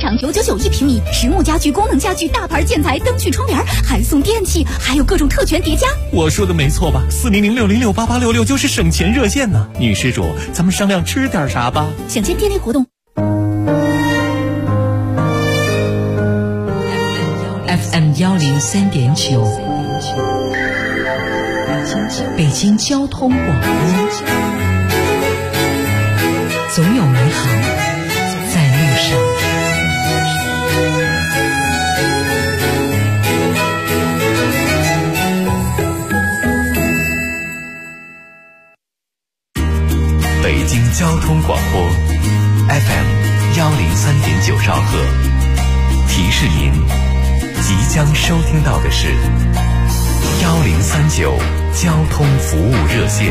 场999一平米，实木家具、功能家具、大牌建材、灯具、窗帘，还送电器，还有各种特权叠加。 我说的没错吧？4006068866就是省钱热线呢。女施主，咱们商量吃点啥吧？ 详见店内活动。 FM 103.9，北京交通广播，总有美好在路上。 北京交通广播 FM 103.9兆赫，提示您即将收听到的是1039交通服务热线。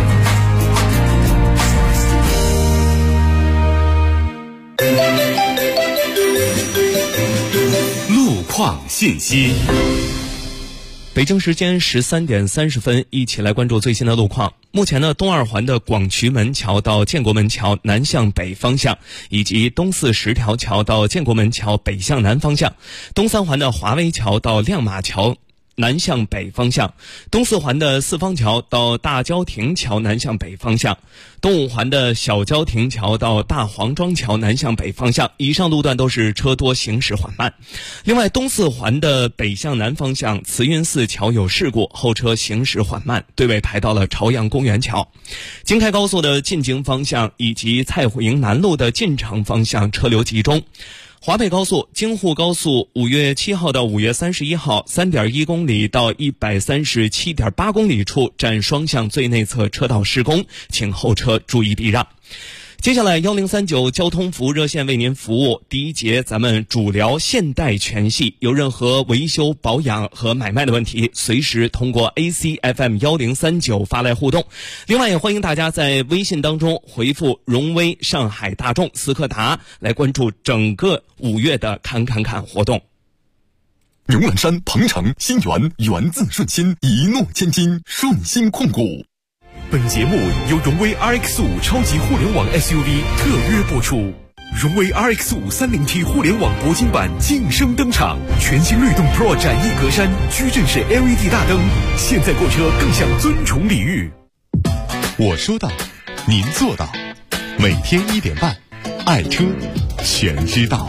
路况信息。 北京时间13点30分，一起来关注最新的路况。目前呢，东二环的广渠门桥到建国门桥南向北方向，以及东四10条桥到建国门桥北向南方向，东三环的华威桥到亮马桥南向北方向，东四环的四方桥到大郊亭桥南向北方向，东五环的小郊亭桥到大黄庄桥南向北方向，以上路段都是车多行驶缓慢。另外，东四环的北向南方向慈云寺桥有事故，后车行驶缓慢，队尾排到了朝阳公园桥。京开高速的进京方向以及蔡虎营南路的进城方向车流集中。华北高速、京沪高速5月7号到5月31号 3.1 公里到 137.8 公里处占双向最内侧车道施工，请后车注意避让。接下来1039交通服务热线为您服务。第一节咱们主聊现代全系，有任何维修保养和买卖的问题，随时通过 ACFM 1039发来互动。另外也欢迎大家在微信当中回复荣威、上海大众、斯柯达来关注整个5月的看活动。 牛栏山、鹏城、新源源自顺心，一诺千金，顺心控股。 本节目由荣威 RX5 超级互联网 SUV 特约播出。荣威 RX5 30T 互联网铂金版晋升登场，全新律动 Pro 展翼格栅，矩阵式 LED 大灯，现在购车更享尊崇礼遇。 我说到，您做到。每天1点半，爱车全知道。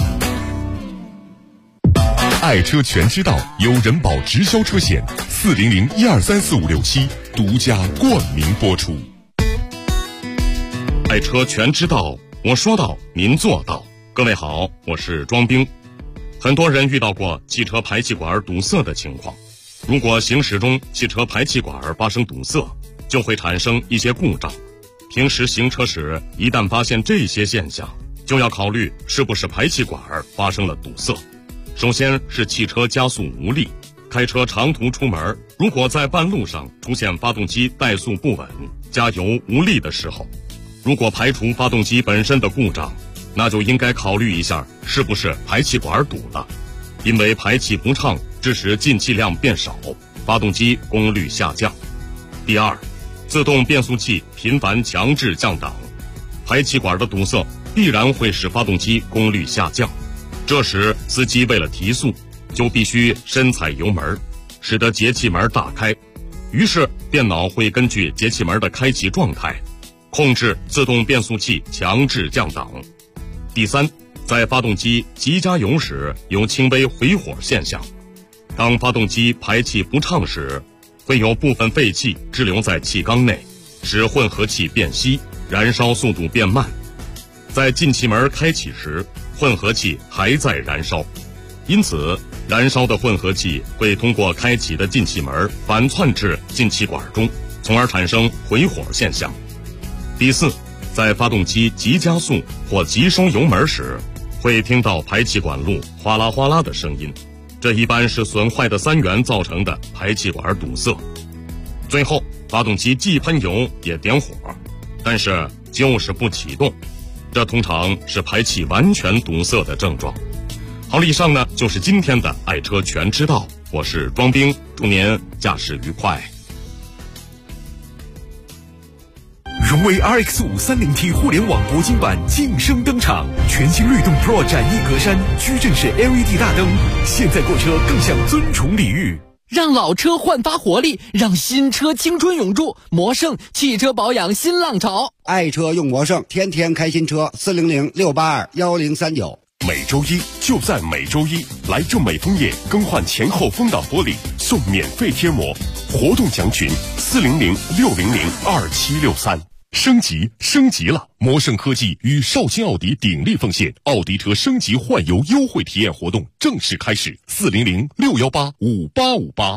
爱车全知道由人保直销车险400123456独家冠名播出。 爱车全知道，我说到您做到。各位好，我是庄兵。很多人遇到过汽车排气管堵塞的情况，如果行驶中汽车排气管发生堵塞，就会产生一些故障。平时行车时一旦发现这些现象，就要考虑是不是排气管发生了堵塞。首先是汽车加速无力，开车长途出门，如果在半路上出现发动机怠速不稳、加油无力的时候，如果排除发动机本身的故障，那就应该考虑一下是不是排气管堵了，因为排气不畅致使进气量变少，发动机功率下降。第二，自动变速器频繁强制降档，排气管的堵塞必然会使发动机功率下降，这时司机为了提速，就必须深踩油门，使得节气门大开，于是电脑会根据节气门的开启状态，控制自动变速器强制降档。第三，在发动机急加油时有轻微回火现象，当发动机排气不畅时，会有部分废气滞留在气缸内，使混合气变稀，燃烧速度变慢。在进气门开启时，混合气还在燃烧，因此燃烧的混合气会通过开启的进气门反窜至进气管中，从而产生回火现象。第四，在发动机急加速或急收油门时，会听到排气管路哗啦哗啦的声音，这一般是损坏的3元造成的排气管堵塞。最后，发动机既喷油也点火，但是就是不启动，这通常是排气完全堵塞的症状。好了，以上呢就是今天的爱车全知道，我是庄兵，祝您驾驶愉快。 荣威 RX5 30T 互联网铂金版晋升登场，全新律动 Pro 展翼格栅，矩阵式 LED 大灯，现在购车更享尊崇礼遇。 让老车焕发活力，让新车青春永驻。魔胜汽车保养新浪潮， 爱车用魔胜，天天开新车。400-682-1039。 每周一就在每周一，来正美枫叶更换前后风挡玻璃，送免费贴膜。活动详询400-600-2763。升级了！魔胜科技与绍兴奥迪鼎力奉献奥迪车升级换油优惠体验活动正式开始，400-618-5858。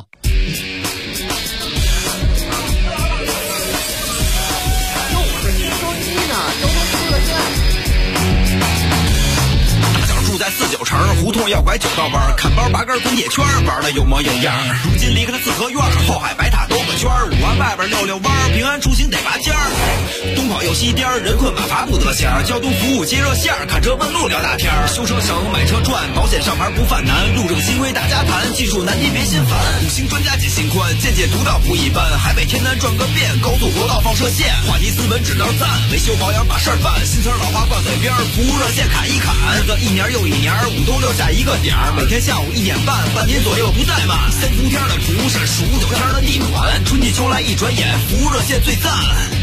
在49城胡同要拐9道弯，看包拔根滚铁圈，玩的有模有样。如今离开了四合院，后海白塔兜个圈，5环外边溜弯，平安出行得拔尖儿。东跑又西颠，人困马乏不得闲。交通服务接热线，看车问路聊大天。修车省，买车赚，保险上牌不犯难。路政新规大家谈，技术难题别心烦。5星专家解心宽，见解独到不一般。海北天南转个遍，高速国道放射线。话题斯文只道赞，维修保养把事儿办。新词老话挂嘴边，服务热线砍一砍。日子一年又一年，5都留下一个点儿，每天下午1点半，半年左右不怠慢。3伏天的蒲是数9天的地暖，春季秋来一转眼，服务热线最赞。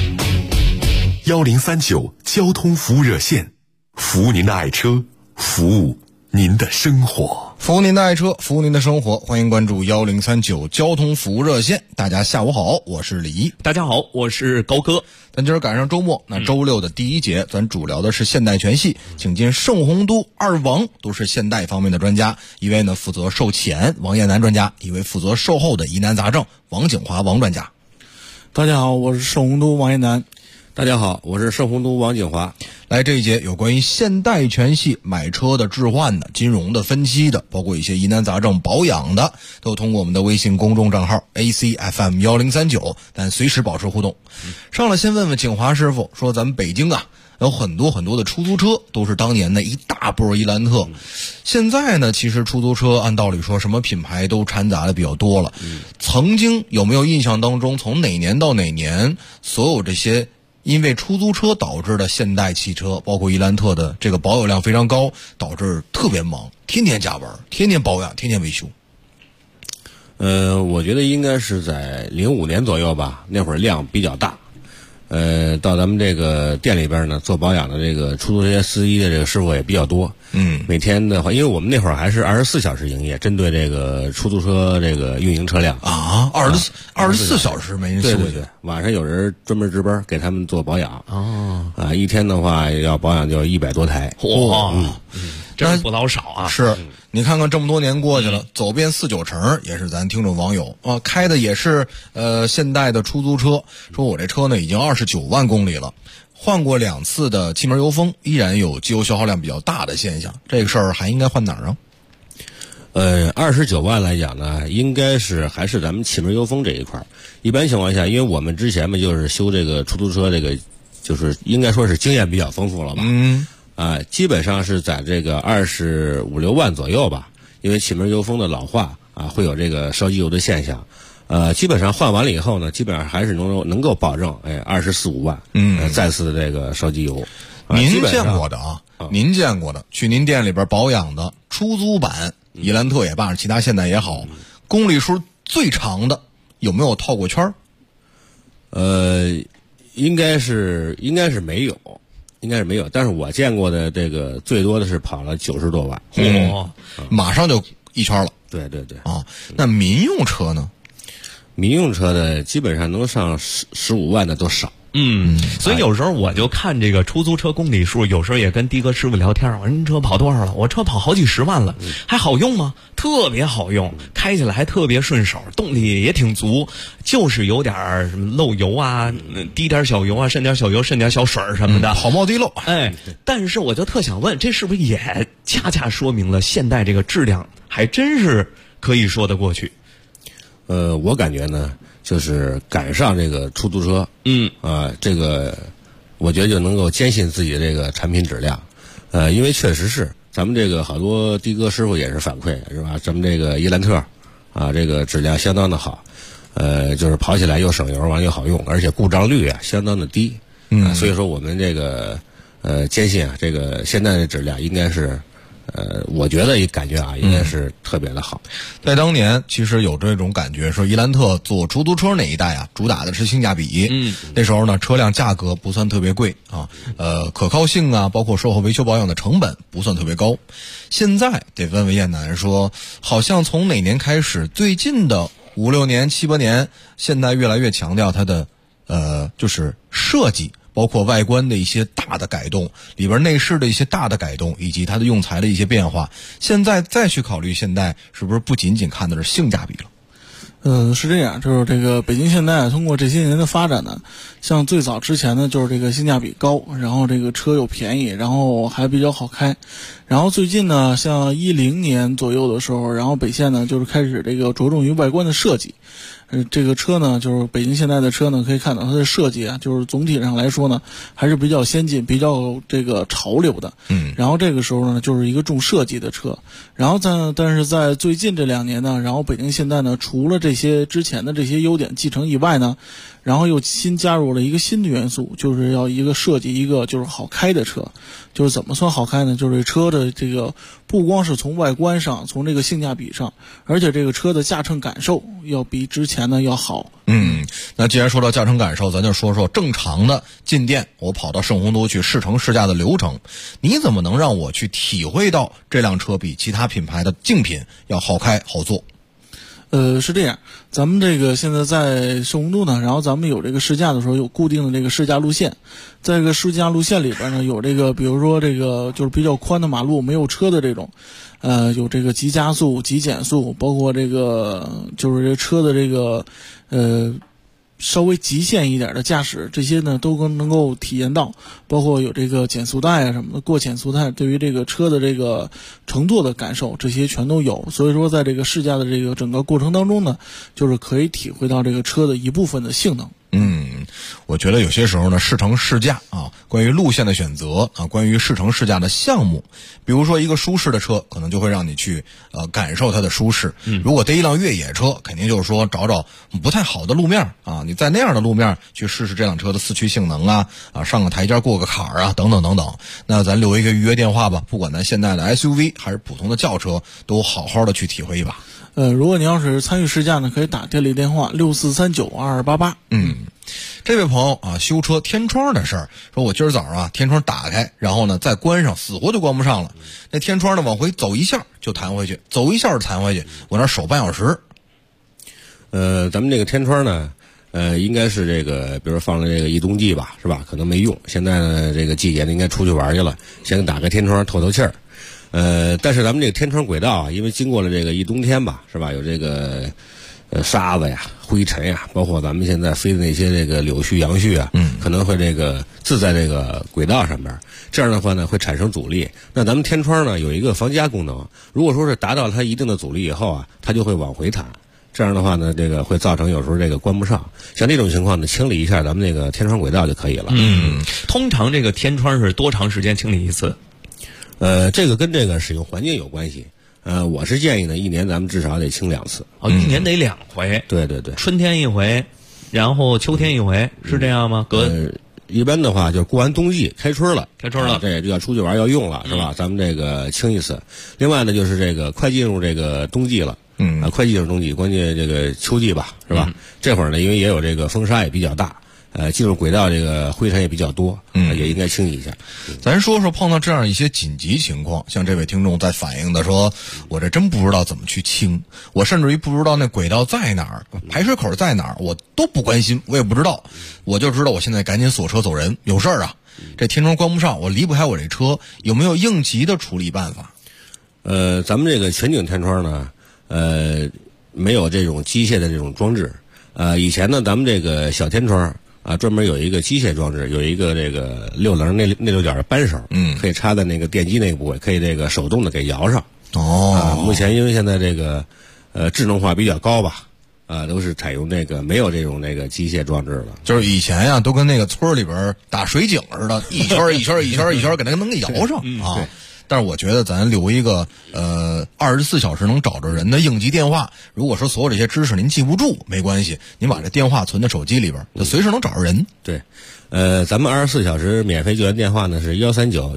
1039交通服务热线，服务您的爱车，服务您的生活， 服务您的爱车，服务您的生活。欢迎关注1039交通服务热线。大家下午好，我是李一。 大家好，我是高哥。 咱今儿赶上周末，那周六的第一节，咱主聊的是现代全系，请进盛洪都2王，都是现代方面的专家。一位呢负责售前王艳楠专家，一位负责售后的疑难杂症王景华王专家。 大家好，我是盛洪都王艳楠。大家好，我是盛洪都王景华。 来，这一节有关于现代全系买车的置换的、金融的、分期的，包括一些疑难杂症保养的，都通过我们的微信公众账号 ACFM1039，但随时保持互动。上来先问问景华师傅，说咱们北京啊有很多很多的出租车，都是当年的一大波伊兰特。现在呢，其实出租车按道理说什么品牌都掺杂的比较多了。曾经有没有印象当中，从哪年到哪年，所有这些因为出租车导致的现代汽车，包括伊兰特的这个保有量非常高，导致特别忙，天天加班，天天保养，天天维修？ 我觉得应该是在05年左右吧，那会儿量比较大。到咱们这个店里边呢，做保养的这个出租车司机的这个师傅也比较多。每天的话，因为我们那会儿还是24小时营业，针对这个出租车这个运营车辆啊，24小时没人休息。 对，晚上有人专门值班给他们做保养。一天的话要保养就100多台。 真不老少啊！ 是，你看看这么多年过去了，走遍49城也是咱听众网友啊，开的也是现代的出租车，说我这车呢已经29万公里了，换过2次的气门油封，依然有机油消耗量比较大的现象，这个事儿还应该换哪儿啊 ？29万来讲呢，应该是还是咱们气门油封这一块。一般情况下，因为我们之前嘛就是修这个出租车，这个就是应该说是经验比较丰富了吧。基本上是在这个25、6万左右吧，因为气门油封的老化啊，会有这个烧机油的现象。基本上换完了以后呢，基本上还是能够保证24、5万，再次的这个烧机油。 您见过的啊？您见过的，去您店里边保养的出租版伊兰特也罢，其他现代也好，公里数最长的有没有套过圈？ 应该是没有。但是我见过的这个最多的是跑了90多万， 马上就一圈了。 对啊，那民用车呢？ 民用车的基本上能上15万的都少。 所以有时候我就看这个出租车公里数，有时候也跟的哥师傅聊天，我说您车跑多少了？我车跑好几10万了，还好用吗？特别好用，开起来还特别顺手，动力也挺足，就是有点什么漏油啊，滴点小油啊，渗点小油，渗点小水什么的， 好冒滴漏。 但是我就特想问，这是不是也恰恰说明了现代这个质量还真是可以说得过去？ 我感觉呢，就是赶上这个出租车，这个我觉得就能够坚信自己的这个产品质量，因为确实是咱们这个好多的哥师傅也是反馈，是吧？咱们这个伊兰特啊，这个质量相当的好，就是跑起来又省油，完又好用，而且故障率啊相当的低。 所以说我们这个坚信啊，这个现在的质量应该是。我觉得感觉啊，应该是特别的好。 在当年，其实有这种感觉，说伊兰特做出租车那一代啊，主打的是性价比。那时候呢，车辆价格不算特别贵啊，可靠性啊，包括售后维修保养的成本不算特别高。现在得问问燕南说，好像从哪年开始，最近的5、6年、7、8年，现代越来越强调它的就是设计。包括外观的一些大的改动，里边内饰的一些大的改动，以及它的用材的一些变化。现在再去考虑现代，是不是不仅仅看的是性价比了？ 是这样，就是这个北京现代通过这些年的发展呢，像最早之前呢，就是这个性价比高，然后这个车又便宜，然后还比较好开。然后最近呢，像10年左右的时候，然后北现呢就是开始这个着重于外观的设计。这个车呢，就是北京现代的车呢，可以看到它的设计啊，就是总体上来说呢，还是比较先进、比较这个潮流的。然后这个时候呢，就是一个重设计的车。然后但是在最近这2年呢，然后北京现代呢，除了这些之前的这些优点继承以外呢，然后又新加入了一个新的元素，就是要一个设计一个就是好开的车。就是怎么算好开呢？就是车的这个不光是从外观上，从这个性价比上，而且这个车的驾乘感受要比之前呢要好。 那既然说到驾乘感受，咱就说说正常的进店，我跑到圣洪都去试乘试驾的流程，你怎么能让我去体会到这辆车比其他品牌的竞品要好开好坐？ 是这样，咱们这个现在在圣洪都呢，然后咱们有这个试驾的时候有固定的这个试驾路线，在这个试驾路线里边呢，有这个比如说这个就是比较宽的马路没有车的这种，有这个急加速、急减速，包括这个就是这车的这个稍微极限一点的驾驶，这些呢都能够体验到，包括有这个减速带啊什么的，过减速带对于这个车的这个乘坐的感受，这些全都有。所以说在这个试驾的这个整个过程当中呢，就是可以体会到这个车的一部分的性能。 我觉得有些时候呢，试乘试驾啊，关于路线的选择啊，关于试乘试驾的项目，比如说一个舒适的车，可能就会让你去感受它的舒适。如果逮一辆越野车，肯定就是说找不太好的路面啊，你在那样的路面去试试这辆车的四驱性能啊，上个台阶过个坎儿啊，等等等等。那咱留一个预约电话吧，不管咱现在的 SUV 还是普通的轿车，都好好的去体会一把。 如果你要是参与试驾呢，可以打店里电话64392288。 这位朋友啊，修车天窗的事儿，说我今儿早上啊，天窗打开，然后呢再关上，死活就关不上了。那天窗呢往回走一下就弹回去，走一下就弹回去，我那守半小时。 咱们这个天窗呢，应该是这个，比如放了这个一冬季吧，是吧？可能没用。现在呢，这个季节呢，应该出去玩去了，先打开天窗透透气儿。但是咱们这个天窗轨道啊，因为经过了这个一冬天吧，是吧？有这个沙子呀、灰尘呀，包括咱们现在飞的那些这个柳絮、杨絮啊，可能会这个自在这个轨道上边，这样的话呢会产生阻力。那咱们天窗呢有一个防夹功能，如果说是达到它一定的阻力以后啊，它就会往回弹。这样的话呢，这个会造成有时候这个关不上。像这种情况呢，清理一下咱们这个天窗轨道就可以了。 通常这个天窗是多长时间清理一次？ 这个跟这个使用环境有关系。我是建议呢，1年咱们至少得清2次。 1年得2回。 对对对， 春天1回，然后秋天1回，是这样吗？ 一般的话就是过完冬季开春了， 这就要出去玩要用了，是吧？咱们这个清一次。另外呢，就是这个快进入这个冬季了。快进入冬季，关键这个秋季吧，是吧？这会儿呢，因为也有这个风沙也比较大，进入轨道这个灰尘也比较多，也应该清理一下。 咱说说碰到这样一些紧急情况，像这位听众在反映的说，我这真不知道怎么去清，我甚至于不知道那轨道在哪儿，排水口在哪儿，我都不关心，我也不知道，我就知道我现在赶紧锁车走人，有事儿啊，这天窗关不上，我离不开我这车，有没有应急的处理办法？ 咱们这个全景天窗呢，没有这种机械的这种装置。以前呢，咱们这个小天窗啊，专门有一个机械装置，有一个这个6棱内六角的扳手，可以插在那个电机那个部位，可以这个手动的给摇上。目前因为现在这个智能化比较高吧，都是采用这个没有这种那个机械装置了。 就是以前呀，都跟那个村里边打水井似的，一圈一圈一圈一圈给那个能给摇上啊。 但是我觉得咱留一个24小时能找着人的应急电话。如果说所有这些知识您记不住没关系，您把这电话存在手机里边，就随时能找着人。 对，咱们24小时免费救援电话呢是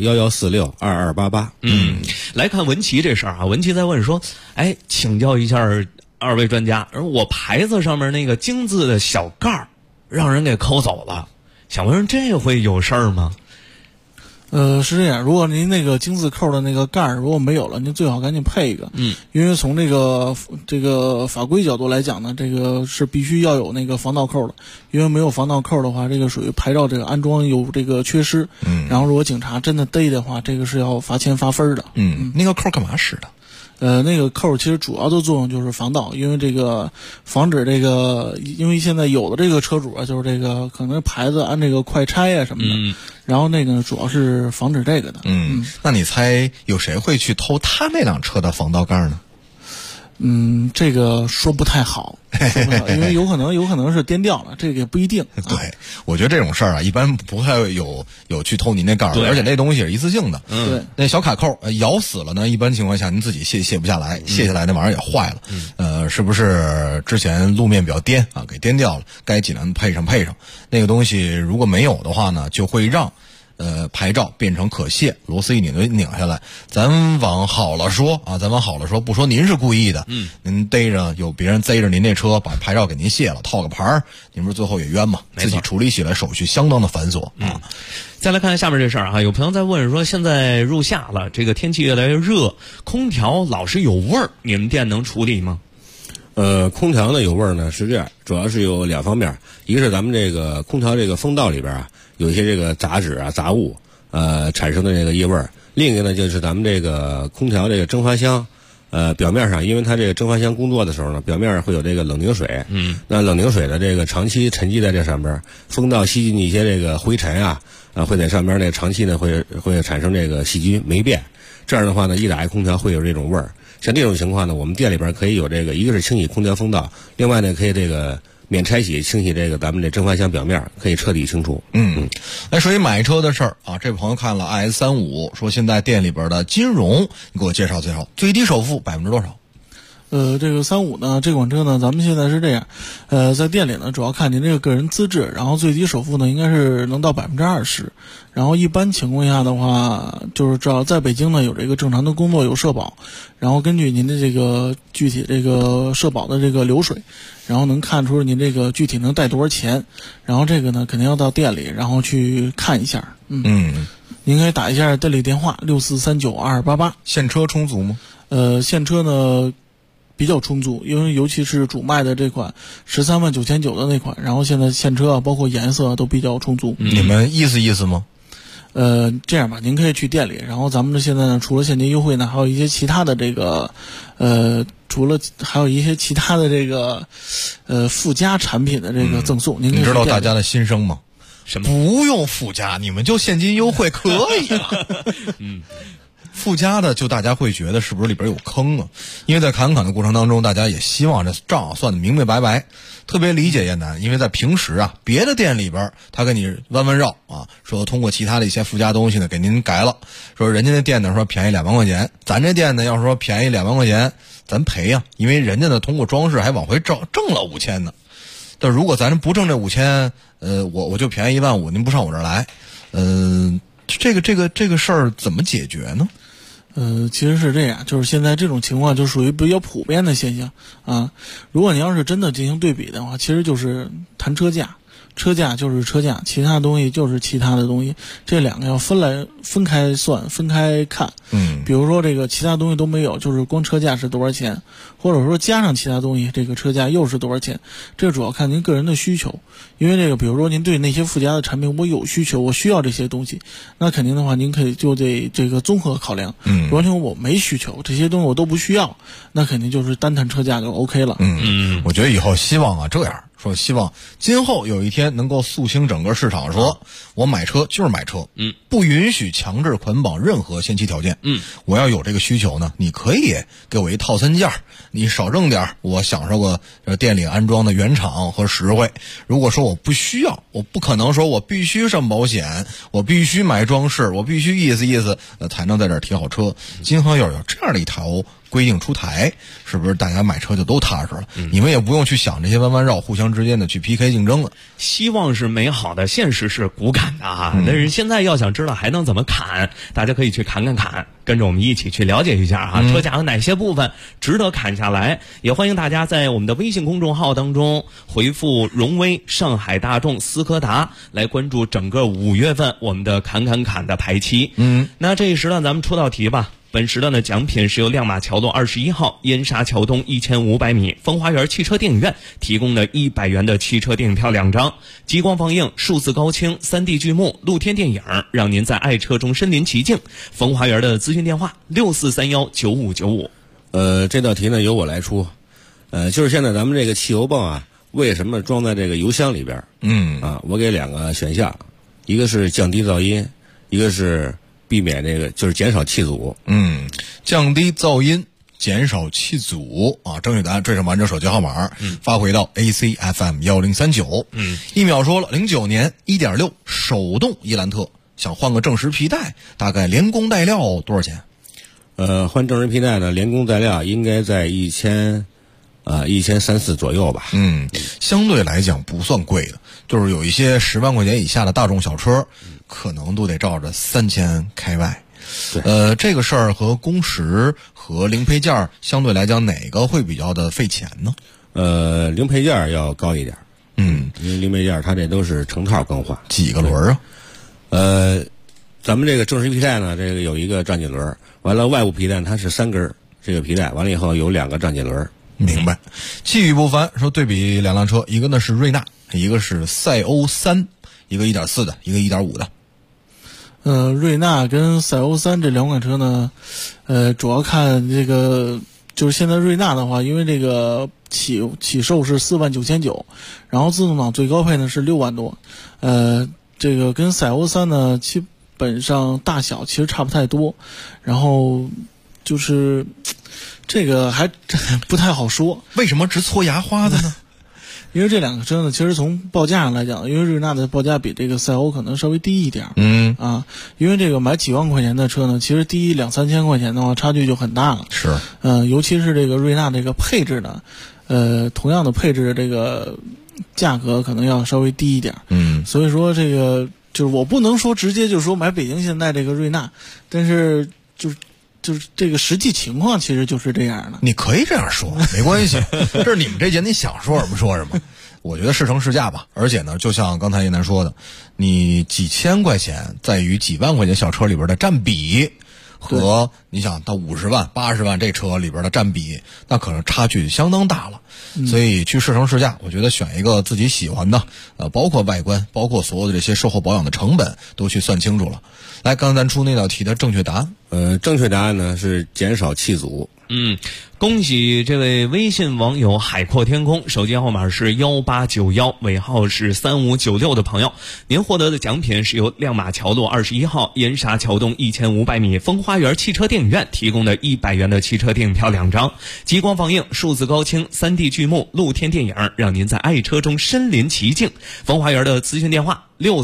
139-1146-2288。 来看文琪这事儿啊，文琪在问说，请教一下二位专家，而我牌子上面那个京字的小盖儿让人给抠走了，想问这会有事儿吗？ 是这样，如果您那个京字扣的那个盖儿如果没有了，您最好赶紧配一个。因为从这个法规角度来讲呢，这个是必须要有那个防盗扣的，因为没有防盗扣的话，这个属于牌照这个安装有这个缺失。然后如果警察真的逮的话，这个是要罚钱罚分的。 那个扣干嘛使的？ 那个扣其实主要的作用就是防盗，因为这个防止这个，因为现在有的这个车主啊，就是这个可能牌子按这个快拆啊什么的，然后那个主要是防止这个的。 那你猜有谁会去偷他那辆车的防盗盖呢？ 这个说不太好，因为有可能是颠掉了，这个也不一定。 对，我觉得这种事儿啊，一般不太有去偷您那盖儿，而且那东西是一次性的。 对， 那小卡扣咬死了呢，一般情况下您自己卸不下来，卸下来那玩意儿也坏了。是不是之前路面比较颠啊，给颠掉了？该尽量配上。那个东西如果没有的话呢，就会让牌照变成可卸，螺丝一拧下来。咱往好了说，不说您是故意的，您逮着有别人贼着您那车，把牌照给您卸了，套个牌儿，您不是最后也冤吗？自己处理起来手续相当的繁琐啊。 再来看下面这事儿啊，有朋友在问说，现在入夏了，这个天气越来越热，空调老是有味儿，你们店能处理吗？ 空调呢有味儿呢是这样，主要是有两方面，一个是咱们这个空调这个风道里边啊，有一些这个杂质啊杂物产生的这个异味儿。另一个呢就是咱们这个空调这个蒸发箱表面上，因为它这个蒸发箱工作的时候呢，表面上会有这个冷凝水，那冷凝水的这个长期沉积在这上边，风道吸进一些这个灰尘啊会在上边，那长期呢会产生这个细菌霉变，这样的话呢，一打开空调会有这种味儿。像这种情况呢，我们店里边可以有这个，一个是清洗空调风道，另外呢可以这个免拆洗清洗这个咱们这蒸发箱表面，可以彻底清除。 来说一买车的事儿啊，这位朋友看了 IS35， 说现在店里边的金融，你给我介绍，最低首付%多少？ 这个35呢，这款车呢，咱们现在是这样，在店里呢，主要看您这个个人资质，然后最低首付呢，应该是能到20%，然后一般情况下的话，就是只要在北京呢有这个正常的工作，有社保，然后根据您的这个具体这个社保的这个流水，然后能看出您这个具体能贷多少钱，然后这个呢肯定要到店里，然后去看一下。您可以打一下店里电话64392288。 现车充足吗？ 现车呢比较充足，因为尤其是主卖的这款139900的那款，然后现在现车啊，包括颜色都比较充足。 你们意思吗？ 这样吧，您可以去店里，然后咱们这现在呢，除了现金优惠呢，还有一些其他的这个，还有一些其他的这个，附加产品的这个赠送。您知道大家的心声吗？ 什么？ 不用附加，你们就现金优惠可以了。附加的就大家会觉得是不是里边有坑啊？因为在侃的过程当中，大家也希望这账算得明明白白，特别理解燕南。因为在平时啊，别的店里边他跟你弯弯绕啊，说通过其他的一些附加东西呢给您改了，说人家那店呢说便宜2万块钱，咱这店呢要说便宜2万块钱，咱赔啊，因为人家呢通过装饰还往回挣了5000呢。但如果咱不挣这5000，我就便宜15000，您不上我这儿来，这个事儿怎么解决呢？ 其实是这样，就是现在这种情况就属于比较普遍的现象啊。如果你要是真的进行对比的话，其实就是谈车价，车价就是车价，其他东西就是其他的东西，这两个要分开算，分开看。比如说这个其他东西都没有，就是光车价是多少钱，或者说加上其他东西，这个车价又是多少钱，这主要看您个人的需求。因为这个比如说您对那些附加的产品我有需求，我需要这些东西，那肯定的话您可以就得这个综合考量。完全我没需求，这些东西我都不需要，那肯定就是单谈车价就 OK 了。 我觉得以后希望啊这样， 说希望今后有一天能够肃清整个市场，说我买车就是买车，不允许强制捆绑任何限期条件，我要有这个需求呢，你可以给我一套餐价，你少挣点，我享受个店里安装的原厂和实惠。如果说我不需要，我不可能说我必须上保险，我必须买装饰，我必须意思才能在这儿提好车。今后要有这样的一条规定出台，是不是大家买车就都踏实了？你们也不用去想这些弯弯绕，互相之间的去 PK 竞争了。 希望是美好的，现实是骨感的啊！但是现在要想知道还能怎么砍，大家可以去砍，跟着我们一起去了解一下啊，车架有哪些部分值得砍下来。也欢迎大家在我们的微信公众号当中回复荣威、上海大众、斯柯达来关注整个5月份我们的砍的排期。那这一时段咱们出道题吧。本时段的奖品是由亮马桥路21号燕莎桥东1500米风花园汽车电影院提供的100元的汽车电影票2张，激光放映、数字高清、3D 剧目、露天电影，让您在爱车中身临其境。风花园的咨询电话64319595。 这道题呢由我来出。就是现在咱们这个汽油泵啊，为什么装在这个油箱里边？我给2个选项，一个是降低噪音，一个是避免这个就是减少气阻。 降低噪音，减少气阻啊！正确答案缀上完整手机号码，发回到 ACFM 1039。一秒说了，09年 1.6 手动伊兰特想换个正时皮带，大概连工带料多少钱？ 换正时皮带呢，连工带料应该在1300、1400左右吧。 相对来讲不算贵的，就是有一些10万块钱以下的大众小车，可能都得照着3000开外。这个事儿和工时和零配件相对来讲，哪个会比较的费钱呢？ 零配件要高一点。因为零配件它这都是成套更换。 几个轮啊？ 咱们这个正时皮带呢，这个有一个转紧轮，完了外部皮带它是3根这个皮带，完了以后有2个转紧轮。 明白。气宇不凡说对比2辆车，一个呢是瑞纳，一个是赛欧3，一个1.4的，一个1.5的。 瑞纳跟赛欧3这2款车呢，主要看这个，就是现在瑞纳的话，因为这个起售是49900，然后自动挡最高配呢是6万多，这个跟赛欧3呢基本上大小其实差不太多，然后就是这个还不太好说。 为什么直搓牙花的呢？ 因为这2个车呢，其实从报价上来讲，因为瑞纳的报价比这个赛欧可能稍微低一点。因为这个买几万块钱的车呢，其实低2-3千块钱的话，差距就很大了。 是。 尤其是这个瑞纳这个配置呢，同样的配置的这个价格可能要稍微低一点。所以说这个就是我不能说直接就说买北京现代这个瑞纳，但是就是这个实际情况其实就是这样的。 你可以这样说，没关系，这是你们这节，你想说什么说什么。我觉得试乘试驾吧，而且呢，就像刚才一楠说的，你几千块钱在于几万块钱小车里边的占比，和你想到50万、80万这车里边的占比，那可能差距相当大了。所以去试乘试驾，我觉得选一个自己喜欢的，包括外观，包括所有的这些售后保养的成本都去算清楚了。来，刚才咱出那道题的正确答案， 正确答案呢是减少气阻。 恭喜这位微信网友海阔天空，手机号码是1891，尾号是3596的朋友，您获得的奖品是由亮马桥路21号燕莎桥东1500米风花园汽车电影院提供的100元的汽车电影票2张，激光放映、数字高清、3D 剧目、露天电影，让您在爱车中身临其境。风花园的咨询电话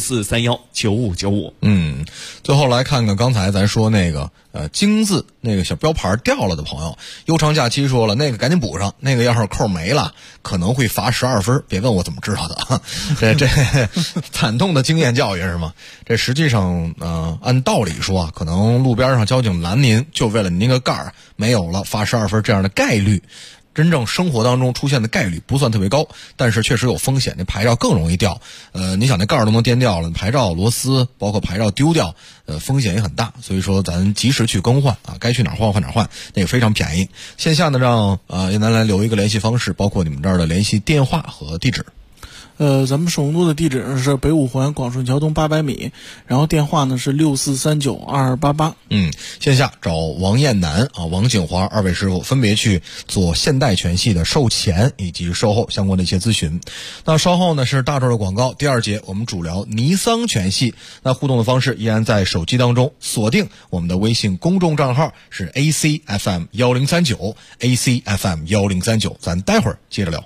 64319595。 最后来看看刚才咱说那个京字那个小标牌掉了的朋友，悠长假期说了，那个赶紧补上，那个要是扣没了可能会罚12分，别问我怎么知道的。这惨痛的经验教育是吗？这实际上按道理说可能路边上交警拦您就为了你那个盖儿没有了，罚12分，这样的概率真正生活当中出现的概率不算特别高，但是确实有风险，那牌照更容易掉。你想那盖儿都能颠掉了，牌照螺丝包括牌照丢掉，风险也很大。所以说咱及时去更换啊，该去哪儿换哪儿换，那个非常便宜。线下呢让叶楠来留一个联系方式，包括你们这儿的联系电话和地址。 咱们首都的地址呢是北五环广顺桥东800米，然后电话呢是64392288。 线下找王艳楠啊、王景华二位师傅，分别去做现代全系的售前以及售后相关的一些咨询。那稍后呢是大周的广告，第二节我们主聊尼桑全系。那互动的方式依然在手机当中，锁定我们的微信公众账号是 ACFM1039 ACFM1039，咱待会儿接着聊。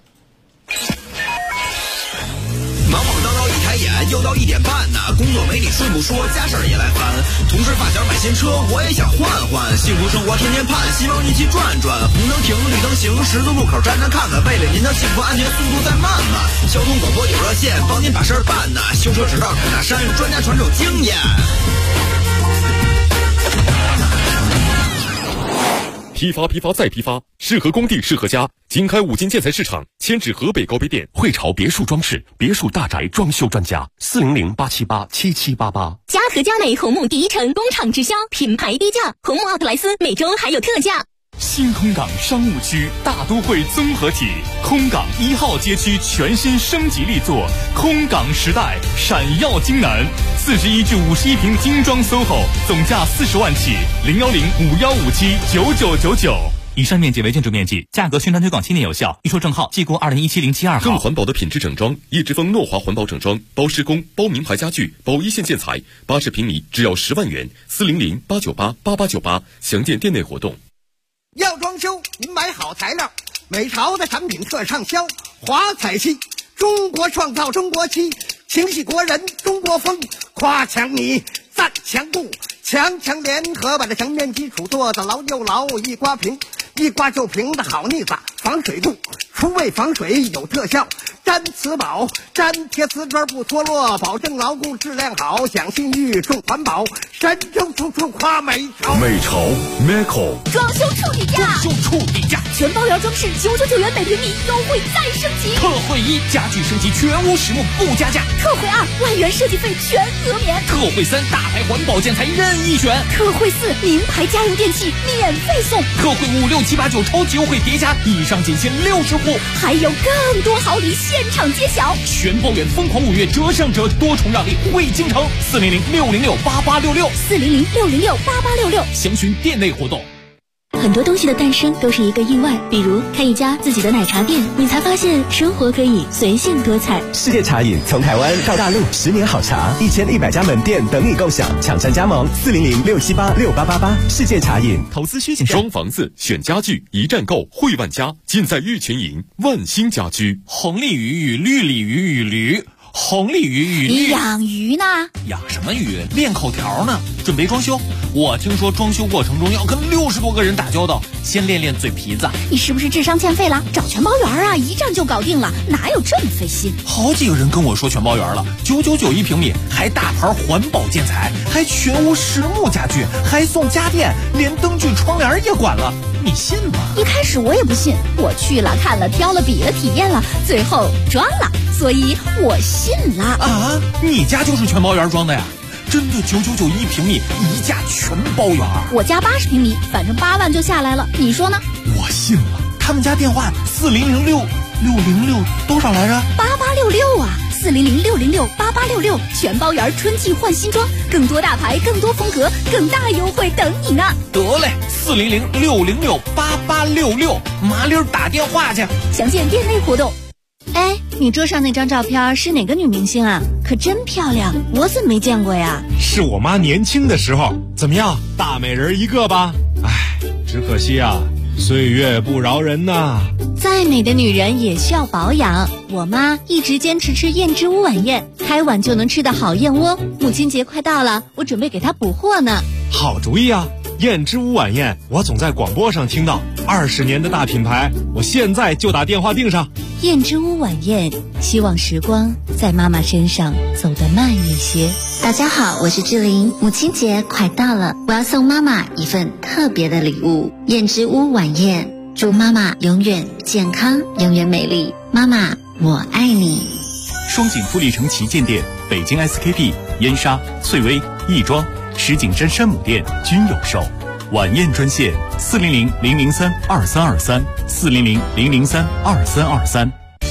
忙忙叨叨一抬眼，又到1点半呢。工作没你睡不说，家事儿也来烦。同事发小买新车，我也想换换。幸福生活天天盼，希望一起转转。红灯停，绿灯行，十字路口站站看看。为了您的幸福安全，速度再慢慢。交通广播有热线，帮您把事儿办呐。修车指道开大山，专家传授经验。 批发再批发，适合工地适合家。经开5金建材市场，迁至河北高碑店，汇潮别墅装饰、别墅大宅装修专家，400-878-7788。 嘉禾佳美红木第一城工厂直销，品牌低价，红木奥特莱斯每周还有特价。 新空港商务区大都会综合体，空港1号街区全新升级力作，空港时代闪耀京南，41至51平精装 SOHO， 总价40万起，010-5157-9999。以上面积为建筑面积，价格宣传推广7年有效，预售证号记过2017-07-2号。 更环保的品质整装，叶之峰诺华环保整装，包施工、包名牌家具、包一线建材，80平米只要10万元，400-898-8898，详见店内活动。 要装修，您买好材料，美潮的产品特畅销。华彩漆，中国创造中国漆，情系国人中国风。夸墙泥，赞墙布，强联合把这墙面基础做得牢又牢，一刮平，一刮就平的好腻子，防水度，除味防水有特效。粘瓷宝，粘贴瓷砖不脱落，保证牢固质量好，讲信誉重环保，神州处处夸美潮。 美潮 Meco 装修处底价，全包圆装饰999元每平米，优惠再升级。 特惠1，家具升级全屋实木不加价。 特惠2，万元设计费全额免。 特惠3，大牌环保建材任意选。 特惠4，名牌家用电器免费送。 特惠5、6、7、8、9超级优惠叠加，以上仅限60户， 还有更多好礼现场揭晓。 全包圆疯狂5月折上折，多重让利惠京城，400-606-8866 400-606-8866， 详询店内活动。 很多东西的诞生都是一个意外，比如开一家自己的奶茶店，你才发现生活可以随性多彩。 世界茶饮从台湾到大陆，10年好茶，1100家门店等你共享，抢占加盟400-678-6888。世界茶饮。 投资需谨慎。 装房子选家具一站购，汇万家尽在玉群营万兴家居。 红鲤鱼与绿鲤鱼与驴。红鲤鱼与你养鱼呢？ 养什么鱼？练口条呢。准备装修，我听说装修过程中要跟60多个人打交道，先练练嘴皮子。 你是不是智商欠费了？找全包圆啊，一站就搞定了，哪有这么费心？ 好几个人跟我说全包圆了，999一平米，还大牌环保建材，还全屋实木家具，还送家电，连灯具窗帘也管了，你信吗？ 一开始我也不信，我去了看了挑了比了体验了，最后装了，所以我信了。 啊，你家就是全包圆装的呀？真的999一平米，一价全包圆。 我家80平米，反正8万就下来了，你说呢？ 我信了。他们家电话4006606多少来着 ？8866啊，400-606-8866，全包圆春季换新装，更多大牌，更多风格，更大优惠等你呢。 得嘞，400-606-8866，麻溜打电话去。 详见店内活动。哎，你桌上那张照片是哪个女明星啊？可真漂亮，我怎么没见过呀？ 是我妈年轻的时候。怎么样，大美人一个吧？哎，只可惜啊，岁月不饶人呐。 再美的女人也需要保养，我妈一直坚持吃燕之屋晚宴，开碗就能吃的好燕窝。母亲节快到了，我准备给她补货呢。 好主意啊！燕之屋晚宴，我总在广播上听到，20年的大品牌，我现在就打电话订上。 燕之屋晚宴，希望时光在妈妈身上走得慢一些。 大家好，我是志玲，母亲节快到了，我要送妈妈一份特别的礼物——燕之屋晚宴，祝妈妈永远健康，永远美丽。妈妈，我爱你。 双井富力城旗舰店、北京 SKP、燕莎、翠微、亦庄、石景山山姆店均有售。晚宴专线400-003-2323，400-003-2323。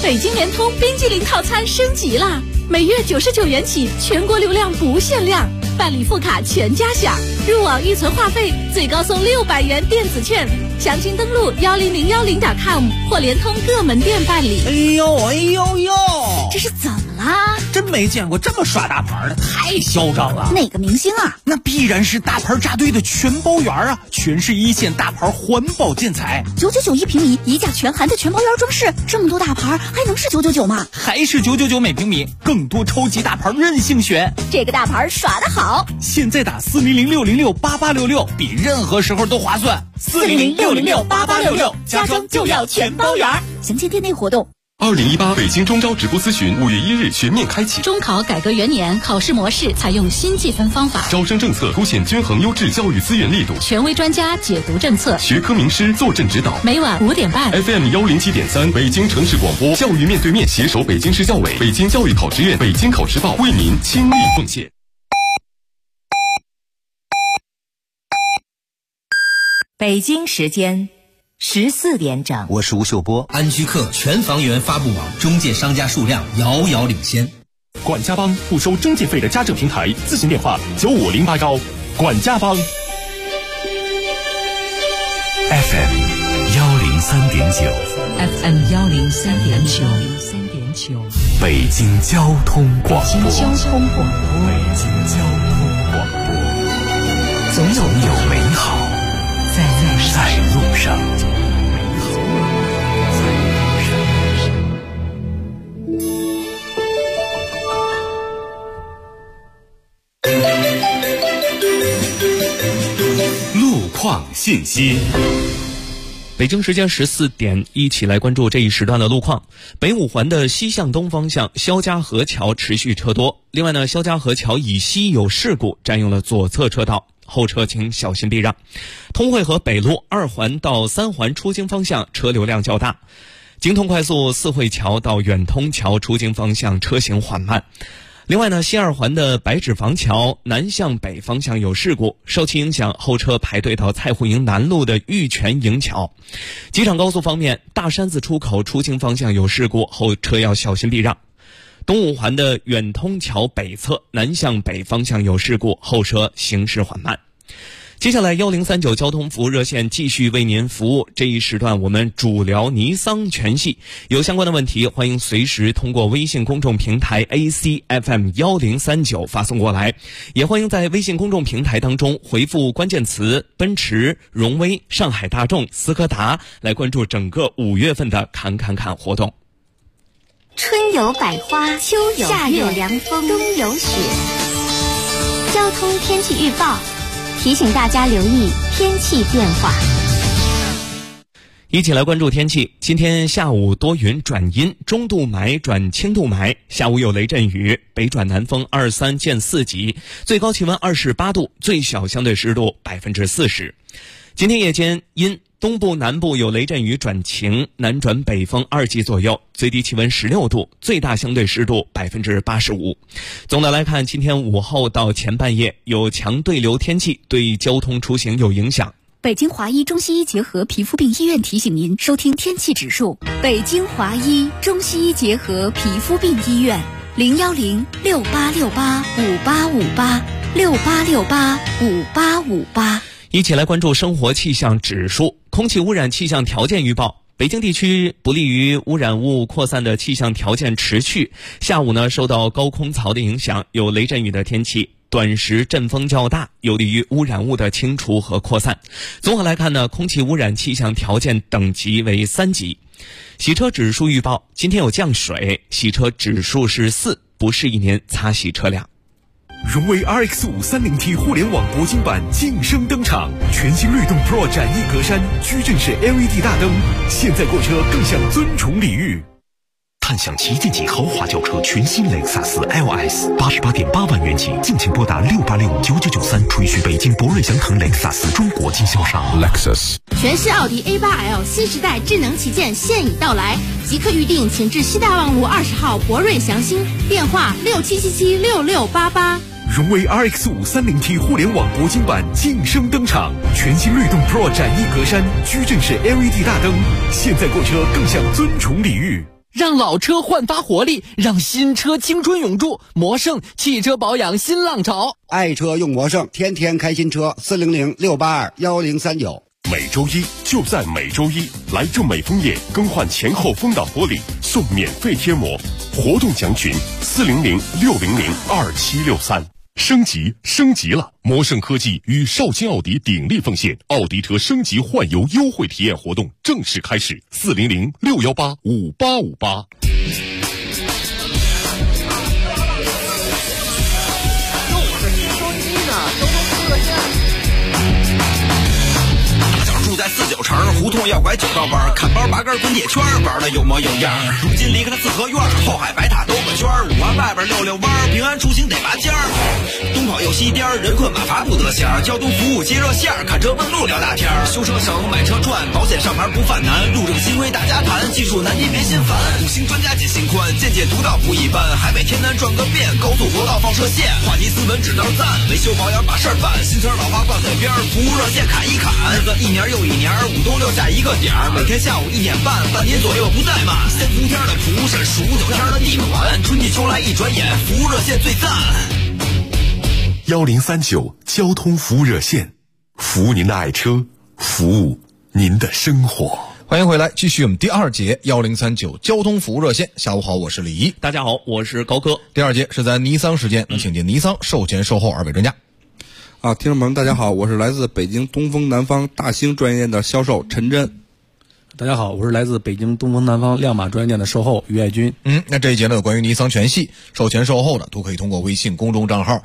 北京联通冰激凌套餐升级啦，每月99元起，全国流量不限量，办理副卡全家享，入网预存话费最高送600元电子券，详情登录1010.com 或联通各门店办理。 哎呦， 这是怎么啦？ 真没见过这么耍大牌的，太嚣张了！ 哪个明星啊？ 那必然是大牌扎堆的全包园啊，全是一线大牌环保建材 ，999一平米，一价全含的全包园装饰，这么多大牌还能是999吗？ 还是999每平米，更多超级大牌任性选， 这个大牌耍得好！ 现在打4006068866，比任何时候都划算。 4006068866，家装就要全包园，详见店内活动。 2018北京中招直播咨询5月1日全面开启。 中考改革元年，考试模式采用新计分方法， 招生政策凸显均衡优质教育资源力度， 权威专家解读政策， 学科名师坐镇指导。 每晚5点半 FM 107.3北京城市广播教育面对面携手北京市教委、北京教育考试院、北京考试报为您倾力奉献。 北京时间14点整， 我是吴秀波。安居客全房源发布网中介商家数量遥遥领先。 管家帮不收中介费的家政平台，咨询电话95081。管家帮 FM 103.9 FM 103.9 北京交通广播。 北京交通广播。 总有美好在路上。 路况信息。 北京时间14点，一起来关注这一时段的路况。北五环的西向东方向肖家河桥持续车多，另外呢，肖家河桥以西有事故，占用了左侧车道，后车请小心避让。通惠河北路2环到3环出京方向车流量较大，京通快速四惠桥到远通桥出京方向车行缓慢。另外呢，西2环的白纸坊桥南向北方向有事故，受其影响，后车排队到蔡户营南路的玉泉营桥。机场高速方面，大山子出口出京方向有事故，后车要小心避让。东五环的远通桥北侧南向北方向有事故，后车行驶缓慢。接下来1039交通服务热线继续为您服务，这一时段我们主聊尼桑全系，有相关的问题欢迎随时通过微信公众平台 ACFM 1039发送过来，也欢迎在微信公众平台当中回复关键词奔驰、荣威、上海大众、斯柯达来关注整个5月份的侃活动。 春有百花，秋有夏有凉风，冬有雪。交通天气预报提醒大家留意天气变化。 一起来关注天气。今天下午多云转阴，中度霾转轻度霾，下午有雷阵雨，北转南风2、3见4级，最高气温28度，最小相对湿度40%。今天夜间阴，东部南部有雷阵雨转晴，南转北风2级左右，最低气温16度，最大相对湿度85%。总的来看，今天午后到前半夜有强对流天气，对交通出行有影响。 北京华医中西医结合皮肤病医院提醒您收听天气指数。北京华医中西医结合皮肤病医院，01068685858，68685858。 一起来关注生活气象指数。空气污染气象条件预报，北京地区不利于污染物扩散的气象条件持续，下午呢受到高空槽的影响，有雷阵雨的天气，短时阵风较大，有利于污染物的清除和扩散。综合来看呢，空气污染气象条件等级为3级。洗车指数预报，今天有降水，洗车指数是4，不适宜您擦洗车辆。 荣威 RX530T 互联网铂金版晋升登场，全新律动 Pro 展翼格栅，矩阵式 LED 大灯，现在购车更享尊崇礼遇。 探享旗舰级豪华轿车全新雷克萨斯 LS，88.8万元起，敬请拨打68659993，垂询北京博瑞祥腾雷克萨斯中国经销商。 Lexus 全新奥迪 A8L 新时代智能旗舰现已到来，即刻预定，请至西大望路20号博瑞祥兴，电话67776688。 荣威 RX530T 互联网铂金版晋升登场，全新律动 Pro 展翼格栅，矩阵式 LED 大灯，现在购车更享尊崇礼遇。 让老车焕发活力，让新车青春永驻。魔胜汽车保养新浪潮， 爱车用魔胜，天天开新车。400-682-1039。 每周一就在每周一，来正美枫叶更换前后风挡玻璃，送免费贴膜。活动详询400-600-2763。升级了！魔胜科技与绍兴奥迪鼎力奉献奥迪车升级换油优惠体验活动正式开始，400-618-5858。 在49城胡同要拐9道弯，看包拔根滚铁圈，玩的有模有样。如今离开了四合院，后海白塔兜个圈，5环外边溜弯，平安出行得拔尖儿。东跑又西颠，人困马乏不得闲。交通服务接热线，看车问路聊大天。修车省，买车赚，保险上牌不犯难。路政新规大家谈，技术难题别心烦。5星专家解心宽，见解独到不一般。海北天南转个遍，高速国道放射线。话题斯文指道赞，维修保养把事儿办。新车老花挂嘴边，服务热线砍一砍。日子一年又一年，5都留下一个点儿，每天下午1点半，半年左右不怠慢。先伏天的蒲扇，数9天的地暖，春季秋来一转眼，服务热线最赞。 1039交通服务热线，服务您的爱车，服务您的生活。 欢迎回来，继续我们第二节1039交通服务热线。下午好，我是李一。 大家好，我是高哥。 第二节是在尼桑时间，请进尼桑售前售后2位专家。 听众朋友们大家好，我是来自北京东风南方大兴专业店的销售陈真。 大家好，我是来自北京东风南方亮马专业店的售后于爱军。 那这一节呢，有关于尼桑全系售前售后的都可以通过微信公众账号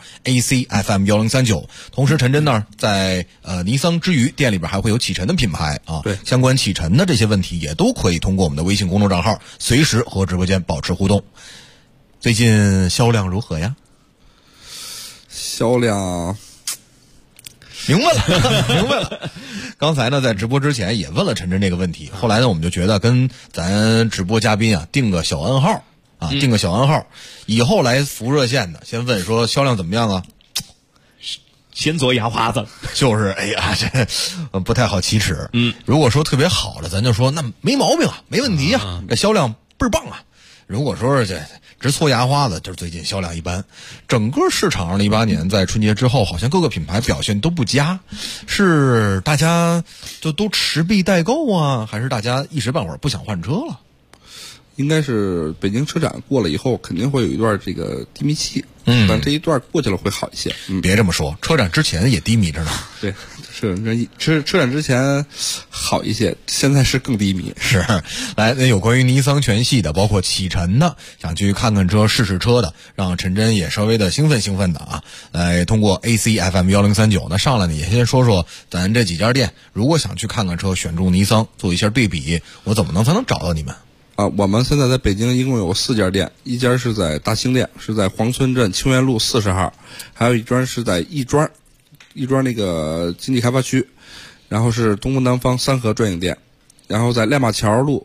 ACFM1039。同时陈真呢在尼桑之余店里边还会有启辰的品牌啊， 对， 相关启辰的这些问题也都可以通过我们的微信公众账号随时和直播间保持互动。最近销量如何呀？ 销量明白了。刚才呢，在直播之前也问了陈真这个问题，后来呢，我们就觉得跟咱直播嘉宾定个小暗号啊，定个小暗号，以后来服务热线的，先问说销量怎么样啊？ 先做牙花子， 就是哎呀，这不太好启齿。如果说特别好的，咱就说那没毛病啊，没问题啊，这销量倍儿棒啊。如果说这直搓牙花子，就是最近销量一般。整个市场上的18年在春节之后，好像各个品牌表现都不佳，是大家就都持币待购啊，还是大家一时半会儿不想换车了？ 应该是北京车展过了以后，肯定会有一段这个低迷期，但这一段过去了会好一些。 别这么说，车展之前也低迷着呢。 对，车展之前好一些，现在是更低迷。 是，来，那有关于尼桑全系的，包括启辰的，想去看看车、试试车的，让陈真也稍微的兴奋的啊。来，通过 ACFM1039，那上来呢也先说说咱这几家店，如果想去看看车，选中尼桑，做一下对比，我怎么才能找到你们？ 我们现在在北京一共有4家店，一家是在大兴店，是在黄村镇清源路40号，还有一家是在亦庄那个经济开发区，然后是东风南方三河专营店，然后在亮马桥路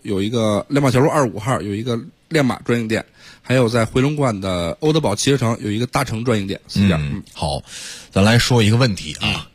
25号有一个亮马专营店，还有在回龙观的欧德堡汽车城有一个大成专营店，4家。 好，咱来说一个问题啊，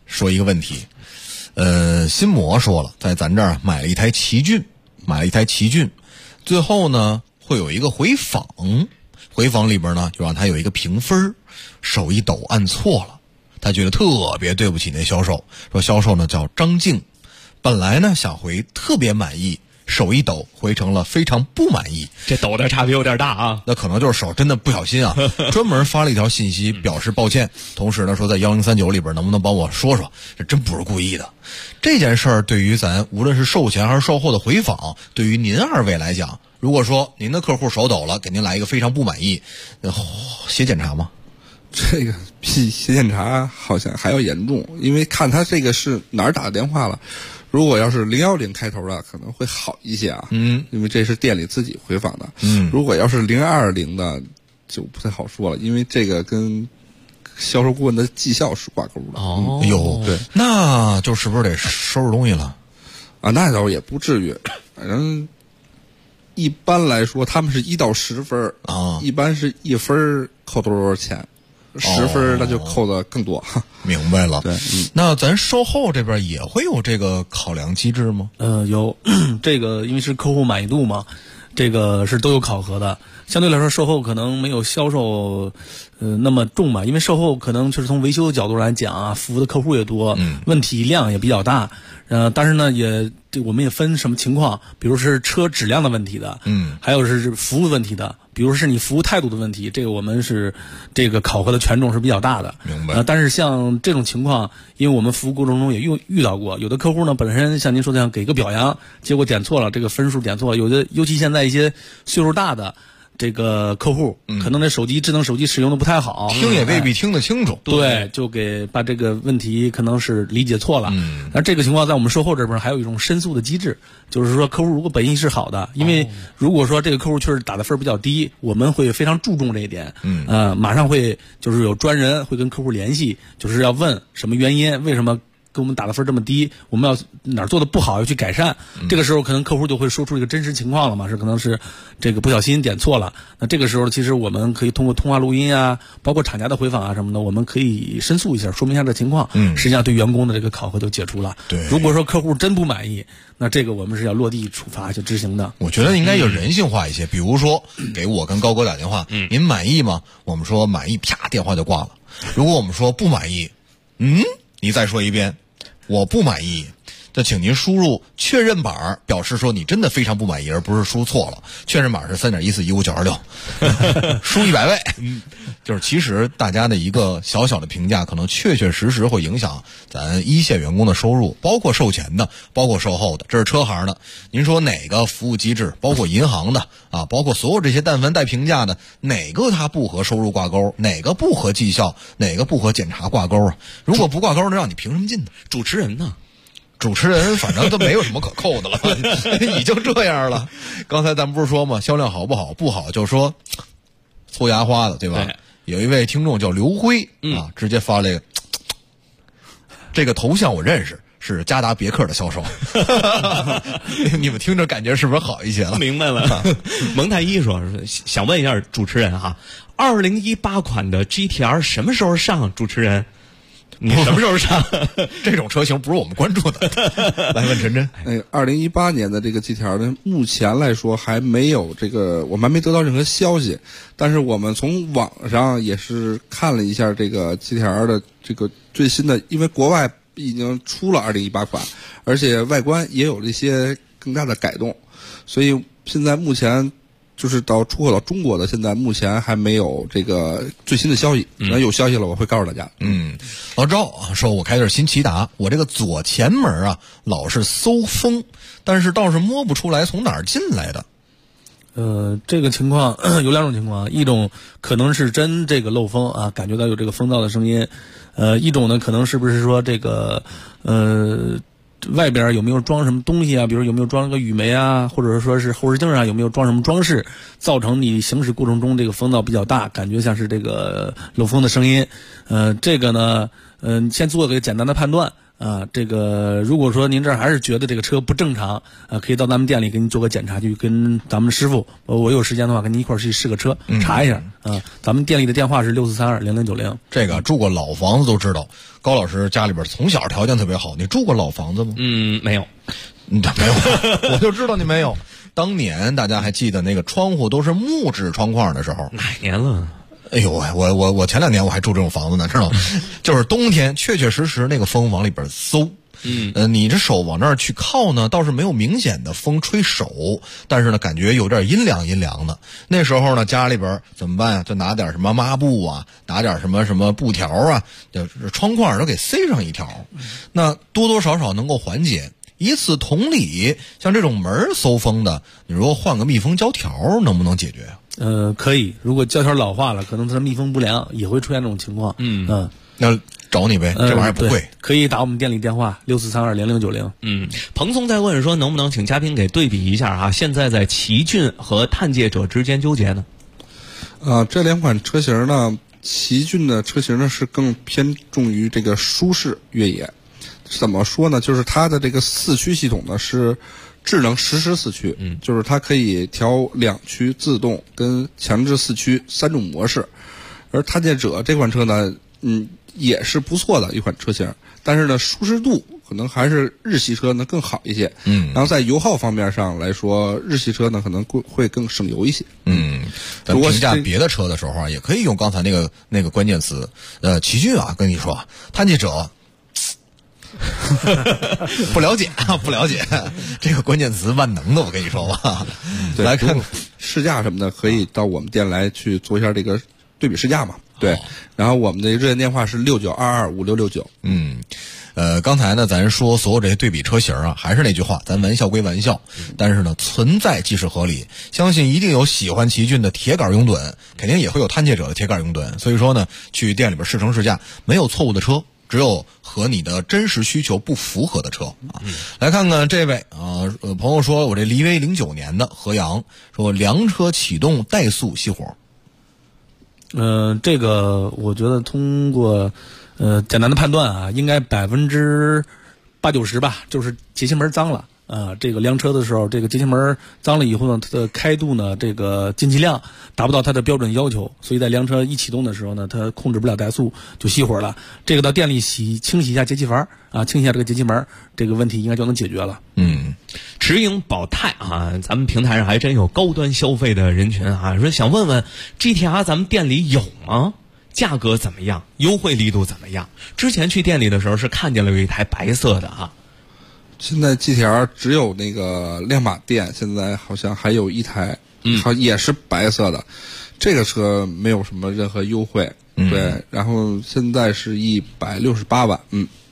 新魔说了，在咱这儿买了一台奇骏，最后呢会有一个回访里边呢就让他有一个评分，手一抖按错了，他觉得特别对不起那销售，说销售呢叫张静，本来呢想回特别满意，手一抖回成了非常不满意， 这抖的差别有点大啊。 那可能就是手真的不小心啊，专门发了一条信息表示抱歉，同时呢说在1039里边能不能帮我说说，这真不是故意的。这件事儿对于咱无论是售前还是售后的回访，对于您2位来讲，如果说您的客户手抖了，给您来一个非常不满意，写检查吗？ 这个比写检查好像还要严重，因为看他这个是哪儿打的电话了。如果要是010开头的可能会好一些啊，因为这是店里自己回访的。如果要是020的就不太好说了，因为这个跟销售顾问的绩效是挂钩的。对， 那就是不是得收拾东西了啊？那倒也不至于，反正一般来说他们是1到10分啊，一般是1分扣多少钱，10分那就扣的更多。 明白了。 对， 那咱售后这边也会有这个考量机制吗？ 有这个，因为是客户满意度嘛。 这个是都有考核的。相对来说，售后可能没有销售那么重吧，因为售后可能就是从维修的角度来讲啊，服务的客户也多，问题量也比较大。但是呢，我们也分什么情况，比如是车质量的问题的，还有是服务问题的，比如是你服务态度的问题，这个我们是这个考核的权重是比较大的。 明白。 但是像这种情况，因为我们服务过程中也遇到过，有的客户呢本身像您说的，像给个表扬，结果点错了，这个分数点错了，有的尤其现在一些岁数大的。这个客户可能那智能手机使用的不太好， 听也未必听得清楚， 对，就把这个问题可能是理解错了。那这个情况在我们售后这边还有一种申诉的机制，就是说客户如果本意是好的，因为如果说这个客户确实打的分比较低，我们会非常注重这一点，马上会就是有专人会跟客户联系，就是要问什么原因，为什么给我们打的分这么低，我们要哪儿做的不好要去改善。这个时候可能客户就会说出一个真实情况了嘛，是可能是这个不小心点错了。那这个时候其实我们可以通过通话录音啊，包括厂家的回访啊什么的，我们可以申诉一下，说明一下这情况。实际上对员工的这个考核就解除了。 对， 如果说客户真不满意，那这个我们是要落地处罚去执行的。 我觉得应该有人性化一些，比如说给我跟高哥打电话，您满意吗？我们说满意，啪，电话就挂了。如果我们说不满意，你再说一遍。我不满意，就请您输入确认板，表示说你真的非常不满意，而不是输错了。确认板是3.1415926，输100位。就是其实大家的一个小小的评价，可能确实会影响咱一线员工的收入，包括售前的，包括售后的，这是车行的。您说哪个服务机制，包括银行的啊，包括所有这些但凡带评价的，哪个它不和收入挂钩，哪个不和绩效，哪个不和检查挂钩啊？如果不挂钩，那让你凭什么进呢？ 主持人呢？ 主持人反正都没有什么可扣的了，已经这样了。刚才咱不是说吗？销量好不好？不好就说搓牙花的，对吧？对，有一位听众叫刘辉啊，直接发了这个头像我认识，是加达别克的销售。你们听着感觉是不是好一些了？ 明白了。蒙太医说想问一下主持人哈，2018款的 GTR 什么时候上？主持人。你什么时候上？ 这种车型不是我们关注的。来问陈真。 2018年的这个 GTR 呢，目前来说还没有这个，我们还没得到任何消息。但是我们从网上也是看了一下这个 GTR 的这个最新的，因为国外已经出了2018款，而且外观也有了一些更大的改动，所以现在目前。就是出口到中国的，现在目前还没有这个最新的消息。那有消息了，我会告诉大家。 老赵啊，说我开的是新骐达，我这个左前门啊老是搜风，但是倒是摸不出来从哪儿进来的。 这个情况有两种情况，一种可能是真这个漏风啊，感觉到有这个风噪的声音。一种呢，可能是不是说这个外边有没有装什么东西啊？比如有没有装个雨眉啊，或者说是后视镜上有没有装什么装饰，造成你行驶过程中这个风噪比较大，感觉像是这个漏风的声音。这个呢，先做个简单的判断啊。这个如果说您这还是觉得这个车不正常，可以到咱们店里给您做个检查，去跟咱们的师傅，我有时间的话跟您一块儿去试个车，查一下啊。咱们店里的电话是64320090。 这个住过老房子都知道。高老师家里边从小条件特别好，你住过老房子吗？ 没有。 没有，我就知道你没有。当年大家还记得那个窗户都是木质窗框的时候， 哪年了？ 哎呦喂，我前2年我还住这种房子呢，知道吗？就是冬天确实那个风往里边嗖。你这手往那儿去靠呢，倒是没有明显的风吹手，但是呢，感觉有点阴凉的。那时候呢，家里边怎么办呀？就拿点什么抹布啊，拿点什么布条啊，窗框都给塞上一条，那多多少少能够缓解。以此同理，像这种门搜风的，你如果换个密封胶条，能不能解决啊？ 可以。如果胶条老化了，可能它密封不良，也会出现这种情况。 那找你呗，这玩意儿不贵。 可以打我们店里电话64320090。 蓬松在问说，能不能请嘉宾给对比一下啊？现在在奇骏和探界者之间纠结呢？ 这两款车型呢，奇骏的车型呢是更偏重于这个舒适越野。怎么说呢？就是它的这个4驱系统呢是智能实时4驱，就是它可以调2驱自动跟强制4驱3种模式。而探界者这款车呢，也是不错的一款车型，但是呢，舒适度可能还是日系车呢更好一些。然后在油耗方面上来说，日系车呢可能会更省油一些。 咱评价别的车的时候啊，也可以用刚才那个关键词。奇骏啊，跟你说，探界者。不了解这个关键词万能的，我跟你说吧。来看试驾什么的，可以到我们店来去做一下这个对比试驾嘛。对，然后我们的热线电话是69225669。 刚才呢，咱说所有这些对比车型啊，还是那句话，咱玩笑归玩笑，但是呢，存在即是合理。相信一定有喜欢奇骏的铁杆拥趸，肯定也会有探界者的铁杆拥趸。所以说呢，去店里边试乘试驾，没有错误的车，只有和你的真实需求不符合的车啊。来看看这位朋友说，我这骊威09年的河阳，说凉车启动怠速熄火。 这个我觉得通过简单的判断啊，应该80%-90%吧，就是节气门脏了。这个凉车的时候，这个节气门脏了以后呢，它的开度呢，这个进气量达不到它的标准要求，所以在凉车一启动的时候呢，它控制不了怠速就熄火了。这个到店里清洗一下节气阀啊，清洗一下这个节气门，这个问题应该就能解决了。 直营保泰啊，咱们平台上还真有高端消费的人群啊，说想问问 GTR 咱们店里有吗？价格怎么样？优惠力度怎么样？之前去店里的时候是看见了有一台白色的啊。 现在 GTR 只有那个亮马店，现在好像还有一台，也是白色的，这个车没有什么任何优惠，对，然后现在是168万，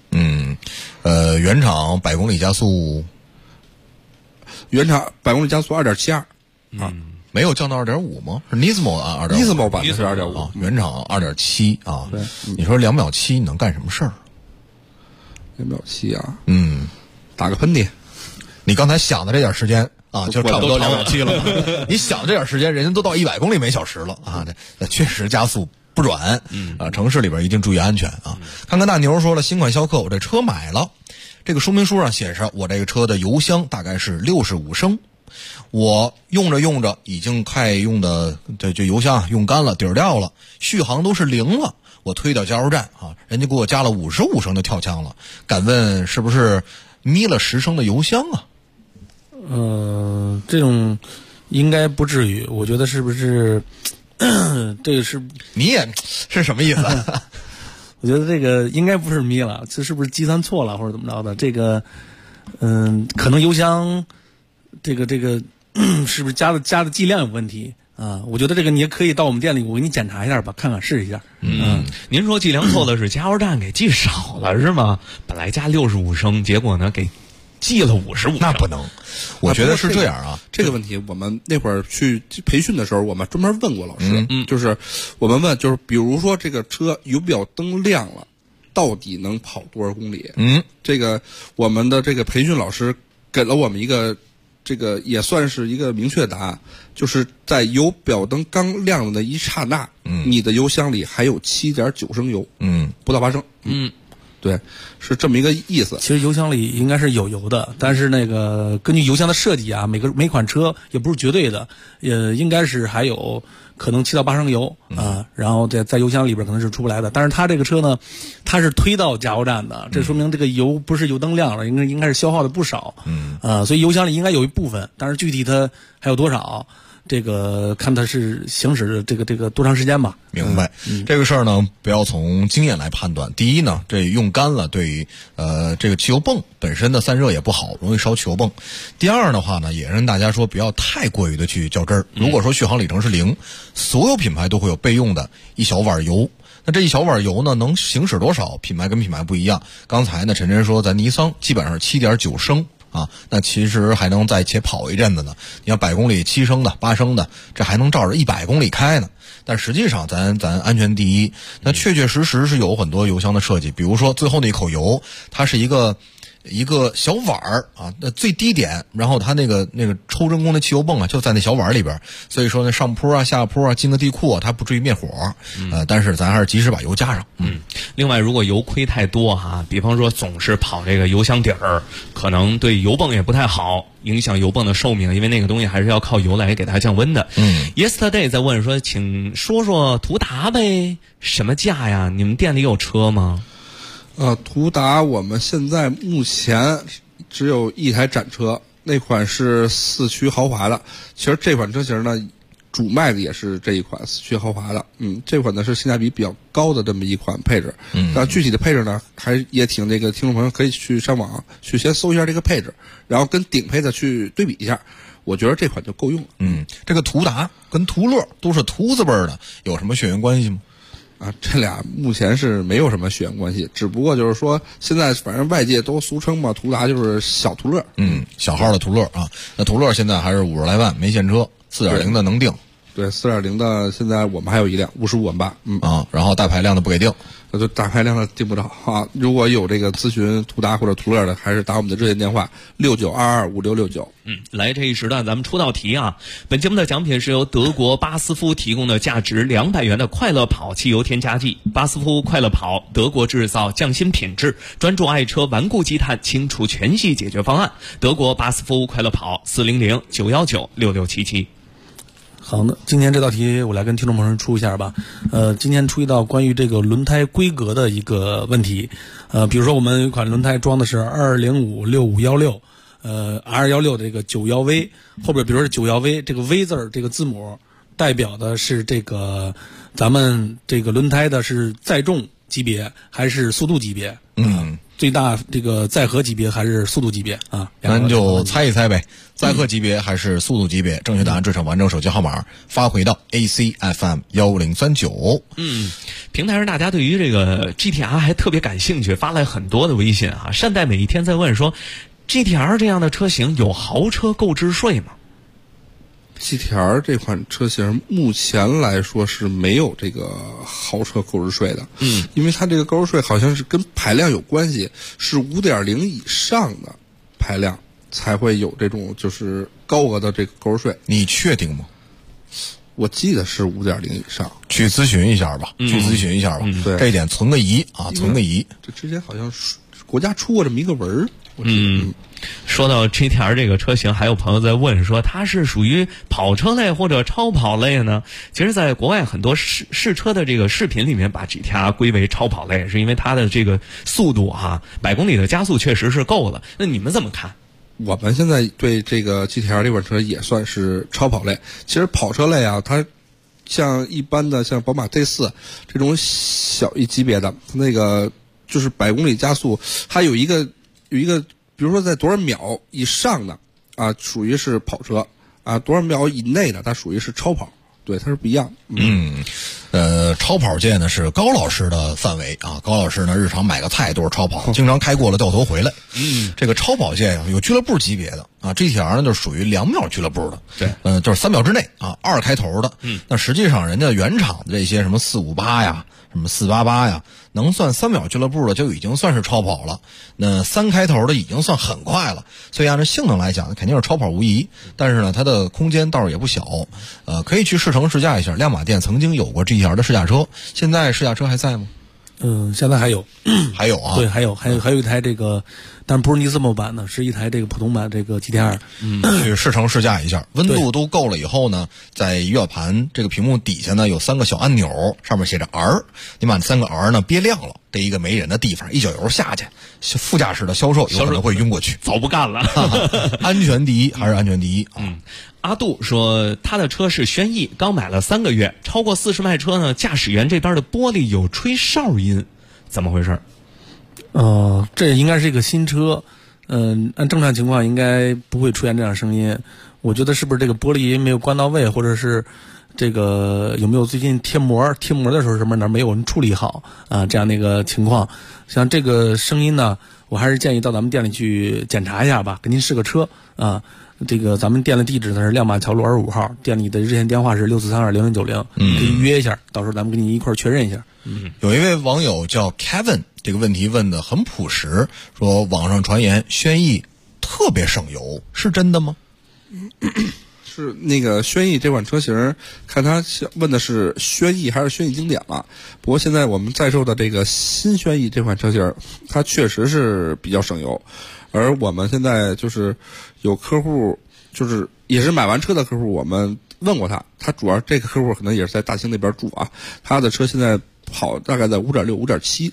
原厂百公里加速， 原厂百公里加速2.72， 没有降到2.5吗？是 Nismo 啊 ，Nismo 版的是2.5， 原厂2.7啊。你说2秒7能干什么事儿 ？2秒7啊， 打个喷嚏。你刚才想的这点时间啊，就差不多2秒7了。你想这点时间，人家都到100公里每小时了啊！这确实加速不软。城市里边一定注意安全啊！看看大牛说了，新款逍客我这车买了，这个说明书上写着我这个车的油箱大概是65升，我用着已经快用的这油箱用干了，底儿掉了，续航都是0了。我推到加油站啊，人家给我加了55升就跳枪了。敢问是不是眯了10升的油箱啊？ 这种应该不至于，我觉得是不是这个是你也是什么意思？ 我觉得这个应该不是眯了，这是不是计算错了或者怎么着的？这个可能油箱这个是不是加的剂量有问题啊？我觉得这个你也可以到我们店里，我给你检查一下吧，看看试一下。 您说计量错的是加油站给计少了是吗？本来加65升，结果呢给记了55升， 那不能。我觉得是这样啊， 这个问题我们那会儿去培训的时候，我们专门问过老师，就是我们问，就是比如说这个车油表灯亮了，到底能跑多少公里？这个我们的这个培训老师给了我们一个，这个也算是一个明确的答案，就是在油表灯刚亮的那一刹那，你的油箱里还有7.9升油，不到8升，对，是这么一个意思。 其实油箱里应该是有油的，但是那个根据油箱的设计啊，每款车也不是绝对的，应该是还有可能7到8升油啊，然后在油箱里边可能是出不来的。但是它这个车呢，它是推到加油站的，这说明这个油不是油灯亮了，应该是消耗的不少，所以油箱里应该有一部分，但是具体它还有多少？这个看它是行驶这个多长时间吧。 明白。这个事儿呢，不要从经验来判断。第一呢，这用干了对这个汽油泵本身的散热也不好，容易烧汽油泵。第二的话呢，也跟大家说不要太过于的去较真儿。如果说续航里程是0，所有品牌都会有备用的一小碗油。那这一小碗油呢，能行驶多少？品牌跟品牌不一样。刚才呢，陈真说咱尼桑基本上是7.9升。那其实还能再且跑一阵子呢。你要100公里7升的、8升的，这还能照着100公里开呢。但实际上咱安全第一。那确确实实是有很多油箱的设计，比如说最后那一口油，它是一个小碗儿啊，那最低点，然后它那个抽真空的汽油泵啊，就在那小碗里边，所以说那上坡啊、下坡啊、进个地库啊，它不至于灭火。但是咱还是及时把油加上。 另外，如果油亏太多哈，比方说总是跑这个油箱底儿，可能对油泵也不太好，影响油泵的寿命，因为那个东西还是要靠油来给它降温的。Yesterday 在问说，请说说途达呗，什么价呀？你们店里有车吗？ 途达我们现在目前只有一台展车，那款是4驱豪华的。其实这款车型呢，主卖的也是这一款4驱豪华的。这款呢是性价比比较高的这么一款配置。但具体的配置呢，还也挺这个听众朋友可以去上网去先搜一下这个配置，然后跟顶配的去对比一下。我觉得这款就够用了。 这个途达跟途乐都是途字辈的，有什么血缘关系吗？ 这俩目前是没有什么血缘关系，只不过就是说现在反正外界都俗称嘛，途达就是小途乐。 小号的途乐啊。那途乐现在还是50来万没现车，4.0的能定。 对，4.0的现在我们还有一辆55.8万。 然后大排量的不给定。 就大排量的定不着啊！如果有这个咨询途达或者途乐的，还是打我们的热线电话69225669。 来这一时段咱们出道题啊！本节目的奖品是由德国巴斯夫提供的价值200元的快乐跑汽油添加剂。巴斯夫快乐跑，德国制造，匠心品质，专注爱车顽固积碳清除全系解决方案。德国巴斯夫快乐跑，400-919-6677。 好的，今天这道题我来跟听众朋友出一下吧。今天出一道关于这个轮胎规格的一个问题。比如说我们有一款轮胎装的是2056516，R16的这个91V，后边比如说是91V，这个 V 字儿这个字母代表的是这个咱们这个轮胎的是载重级别还是速度级别？最大这个载荷级别还是速度级别啊？ 咱就猜一猜呗，载荷级别还是速度级别？正确答案制成完整手机号码发回到 ACFM1039。 平台上大家对于这个 GTR 还特别感兴趣，发来很多的微信啊。善待每一天在问说 ，GTR 这样的车型有豪车购置税吗 ？GTR 这款车型目前来说是没有这个豪车购置税的。因为它这个购置税好像是跟排量有关系，是5.0以上的排量才会有这种就是高额的这个购置税。 你确定吗？ 我记得是5.0以上， 去咨询一下吧。 对， 这一点存个疑啊，存个疑。 这之前好像是国家出过这么一个文儿。 说到 GTR 这个车型，还有朋友在问说它是属于跑车类或者超跑类呢？其实在国外很多试车的这个视频里面把 GTR 归为超跑类，是因为它的这个速度100公里的加速确实是够了。那你们怎么看？ 我们现在对这个 GTR 这款车也算是超跑类。其实跑车类啊，它像一般的像宝马 T4 这种小一级别的那个就是100公里加速，它有一个比如说在多少秒以上的属于是跑车多少秒以内的它属于是超跑。对，它是不一样。 超跑界呢是高老师的范围啊。高老师呢日常买个菜都是超跑，经常开过了掉头回来。这个超跑界有俱乐部级别的啊 ，GTR 呢就属于2秒俱乐部的。 对， 就是3秒之内2开头的。那实际上人家原厂的这些什么458呀，什么488呀，能算3秒俱乐部的就已经算是超跑了。那3开头的已经算很快了，所以按照性能来讲肯定是超跑无疑。但是呢，它的空间倒是也不小。可以去试乘试驾一下。亮马店曾经有过 GTR 的试驾车，现在试驾车还在吗？ 现在还有， 还有啊， 对，还有一台这个，但不是尼斯莫版的，是一台这个普通版这个 GTR。 去试乘试驾一下，温度都够了以后呢，在仪表盘这个屏幕底下呢有3个小按钮，上面写着 R， 你把3个 R 呢憋亮了，这一个没人的地方一脚油下去，副驾驶的销售有可能会晕过去， 早不干了。 安全第一还是安全第一啊。 阿杜说他的车是轩逸，刚买了3个月，超过40迈车呢，驾驶员这边的玻璃有吹哨音，怎么回事？ 这应该是一个新车，按正常情况应该不会出现这样的声音。我觉得是不是这个玻璃没有关到位，或者是这个有没有最近贴膜的时候什么哪儿没有人处理好这样的一个情况。像这个声音呢，我还是建议到咱们店里去检查一下吧，给您试个车啊。这个咱们店的地址呢是亮马桥路25号，店里的热线电话是64320090，可以约一下，到时候咱们跟你一块儿确认一下。 有一位网友叫 Kevin， 这个问题问得很朴实，说网上传言轩逸特别省油，是真的吗？ 是那个轩逸这款车型，看他问的是轩逸还是轩逸经典了。不过现在我们在售的这个新轩逸这款车型，它确实是比较省油。而我们现在就是有客户，就是也是买完车的客户，我们问过他主要这个客户可能也是在大兴那边住他的车现在跑大概在5.6、5.7，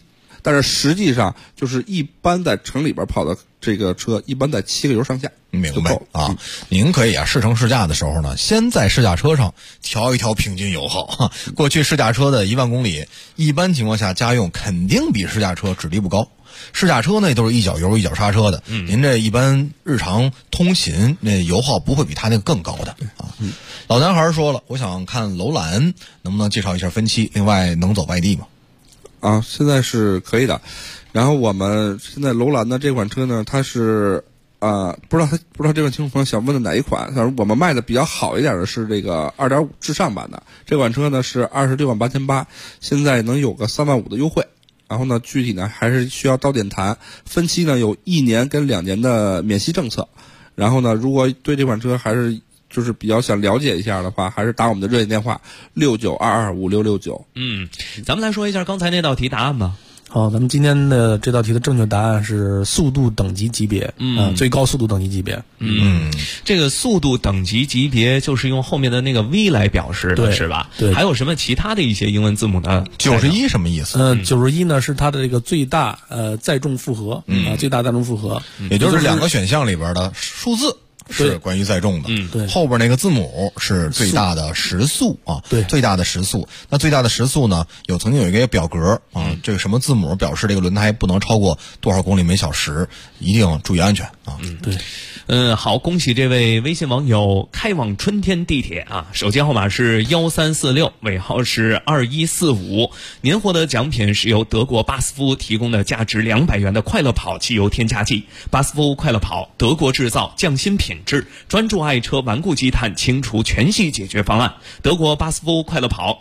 但是实际上就是一般在城里边跑的这个车，一般在7个油上下。 明白啊？您可以啊，试乘试驾的时候呢，先在试驾车上调一调平均油耗。过去试驾车的1万公里，一般情况下家用肯定比试驾车质地不高。试驾车呢都是一脚油一脚刹车的，您这一般日常通勤那油耗不会比他那个更高的啊。老男孩说了，我想看楼兰，能不能介绍一下分期？另外能走外地吗？ 啊，现在是可以的。然后我们现在楼兰的这款车呢，它是不知道这位听众朋友想问的哪一款。反正我们卖的比较好一点的是这个 2.5 至上版的这款车呢，是26.888，现在能有个3万5的优惠。然后呢，具体呢还是需要到店谈。分期呢有1年跟2年的免息政策。然后呢，如果对这款车还是就是比较想了解一下的话，还是打我们的热线电话69225669。 咱们来说一下刚才那道题答案吧。 好，咱们今天的这道题的正确答案是速度等级级别，最高速度等级级别。 这个速度等级级别就是用后面的那个 V 来表示的，是吧？ 对。 还有什么其他的一些英文字母呢 ？91什么意思 ？91呢是它的这个最大载重负荷最大载重负荷， 也就是2个选项里边的数字是关于载重的， 对， 后边那个字母是最大的时速啊， 对， 最大的时速。那最大的时速呢，曾经有一个表格啊，这个什么字母表示这个轮胎不能超过多少公里每小时，一定注意安全啊。 对。 好，恭喜这位微信网友开往春天地铁啊，手机号码是1346，尾号是2145。您获得奖品是由德国巴斯夫提供的价值200元的快乐跑汽油添加剂。巴斯夫快乐跑，德国制造，匠心品质，专注爱车顽固积碳清除全系解决方案。德国巴斯夫快乐跑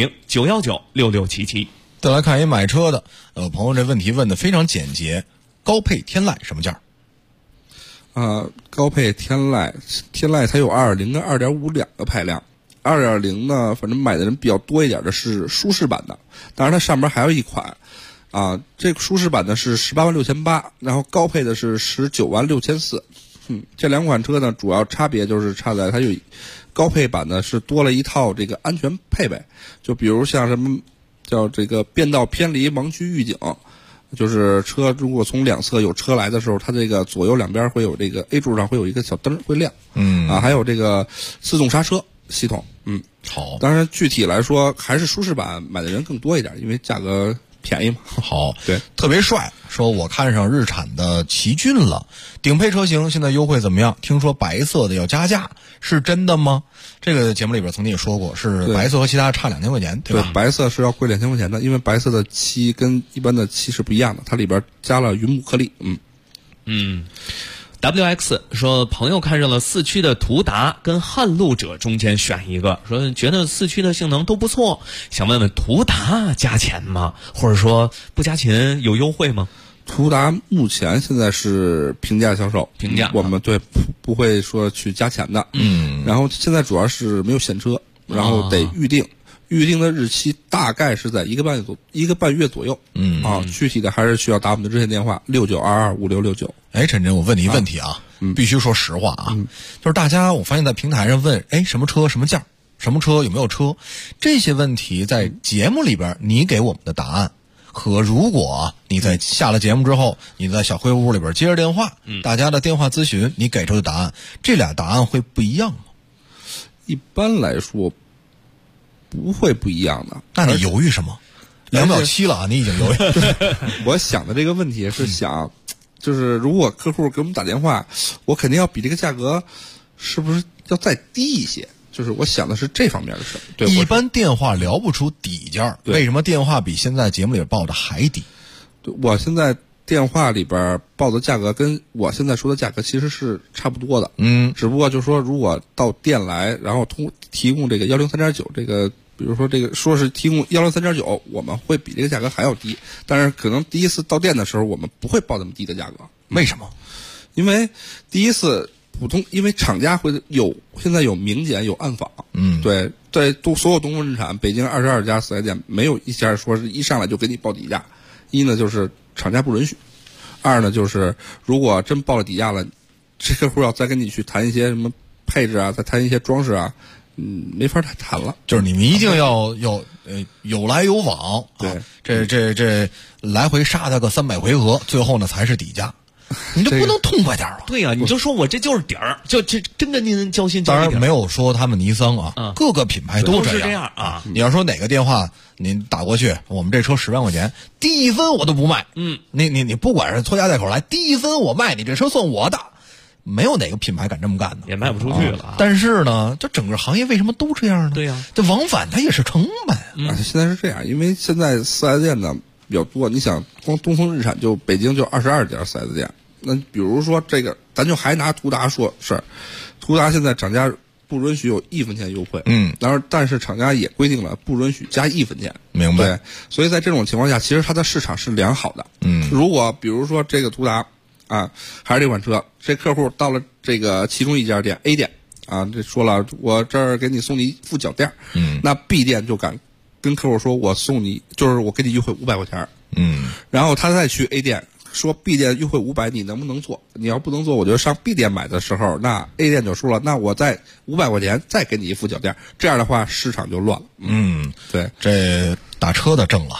400-919-6677。 再来看一买车的，朋友这问题问的非常简洁，高配天籁什么价？ 高配天籁它有2.0跟2.5两个排量。2.0呢，反正买的人比较多一点的是舒适版的，当然它上面还有一款这个舒适版的是186800，然后高配的是196400。这两款车呢，主要差别就是差在它有高配版的是多了一套这个安全配备，就比如像什么叫这个变道偏离盲区预警。就是车如果从两侧有车来的时候，它这个左右两边会有这个 A 柱上会有一个小灯会亮，还有这个自动刹车系统， 好。 当然具体来说还是舒适版买的人更多一点，因为价格便宜嘛。 好， 对， 特别帅。说我看上日产的奇骏了，顶配车型现在优惠怎么样？听说白色的要加价，是真的吗？这个节目里边曾经也说过，是白色和其他差2000块钱，对吧？ 对，白色是要贵2000块钱的，因为白色的漆跟一般的漆是不一样的，它里边加了云母颗粒。 WX 说，朋友看上了4驱的途达跟撼路者中间选一个，说觉得4驱的性能都不错，想问问途达加钱吗？或者说不加钱有优惠吗？ 途达目前现在是平价销售，我们对不会说去加钱的。然后现在主要是没有现车，然后得预定。预定的日期大概是在1个半月左右。具体的还是需要打我们的热线电话69225669。 陈真，我问你一问题啊，必须说实话啊，就是大家我发现在平台上问，什么车什么价，什么车有没有车，这些问题在节目里边你给我们的答案，和如果你在下了节目之后，你在小黑屋里边接着电话，大家的电话咨询，你给出的答案，这俩答案会不一样吗？ 一般来说不会不一样的。 那你犹豫什么？2秒7了啊，你已经犹豫。 我想的这个问题是想，就是如果客户给我们打电话，我肯定要比这个价格是不是要再低一些？就是我想的是这方面的事。对， 一般电话聊不出底价，为什么电话比现在节目里报的还低？ 我现在电话里边报的价格跟我现在说的价格其实是差不多的。只不过就是说，如果到店来，然后提供这个103.9这个。比如说这个说是提供103.9，我们会比这个价格还要低，但是可能第一次到店的时候，我们不会报这么低的价格。 为什么？ 因为第一次因为厂家现在有明检有暗访。对，所有东风日产北京22家4S店没有一家说是一上来就给你报底价。一呢就是厂家不允许，二呢就是如果真报了底价了，这客户要再跟你去谈一些什么配置啊，再谈一些装饰啊， 没法谈了。 就是你们一定要有来有往， 对， 这来回杀他个300回合，最后呢才是底价。你就不能痛快点吗？ 对呀，你就说我这就是底儿，就这真跟您交心交一点。 当然没有说他们尼桑啊，各个品牌都是这样啊。 你要说哪个电话您打过去，我们这车10万块钱，低一分我都不卖。你不管是拖家带口来，低一分我卖你这车算我的。没有哪个品牌敢这么干的， 也卖不出去了。 但是呢，这整个行业为什么都这样呢？ 对呀， 这往返它也是成本。 现在是这样，因为现在4S店呢比较多，你想光东风日产就北京就22家4S店。那比如说这个，咱就还拿途达说事儿，途达现在厂家不允许有1分钱优惠，但是厂家也规定了不允许加1分钱， 明白？ 对，所以在这种情况下，其实它的市场是良好的。如果比如说这个途达啊，还是这款车，这客户到了这个其中一家店 A 店啊，这说了我这儿给你送你副脚垫，那 B 店就敢跟客户说我送你，就是我给你优惠500块钱，然后他再去 A 店。说 B 店优惠500，你能不能做？你要不能做，我就上 B 店买的时候，那 A 店就说了，那我再500块钱再给你一副脚垫，这样的话市场就乱了。对， 这打车的挣了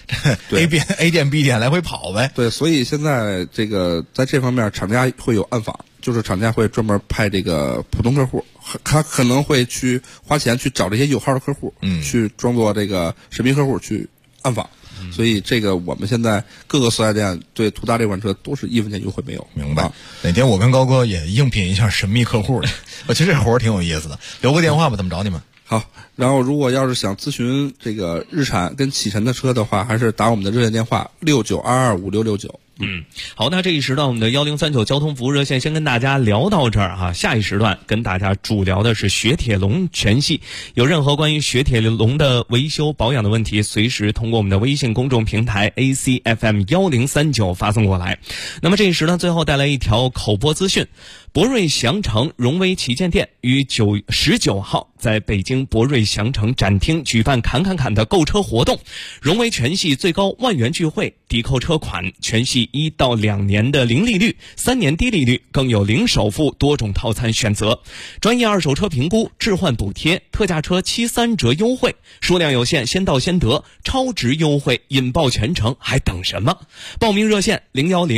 ，A 店 B 店来回跑呗。 对，所以现在这个在这方面，厂家会有暗访，就是厂家会专门派这个普通客户，他可能会去花钱去找这些有号的客户，去装作这个神秘客户去暗访。所以这个我们现在各个4S店对途达这款车都是1分钱优惠没有。 明白。哪天我跟高哥也应聘一下神秘客户的，我觉得这活儿挺有意思的。留个电话吧，怎么找你们？ 好，然后如果要是想咨询这个日产跟启辰的车的话，还是打我们的热线电话69225669。 好，那这一时段我们的1039交通服务热线先跟大家聊到这儿哈。下一时段跟大家主聊的是雪铁龙全系，有任何关于雪铁龙的维修保养的问题，随时通过我们的微信公众平台 ACFM1039 发送过来。那么这一时段最后带来一条口播资讯，博瑞祥城荣威旗舰店于19号在北京博瑞祥城展厅举办砍的购车活动，荣威全系最高10000元钜惠，抵扣车款全系1到2年的零利率，3年低利率，更有零首付多种套餐选择，专业二手车评估，置换补贴，特价车73折优惠，数量有限，先到先得，超值优惠，引爆全城，还等什么？报名热线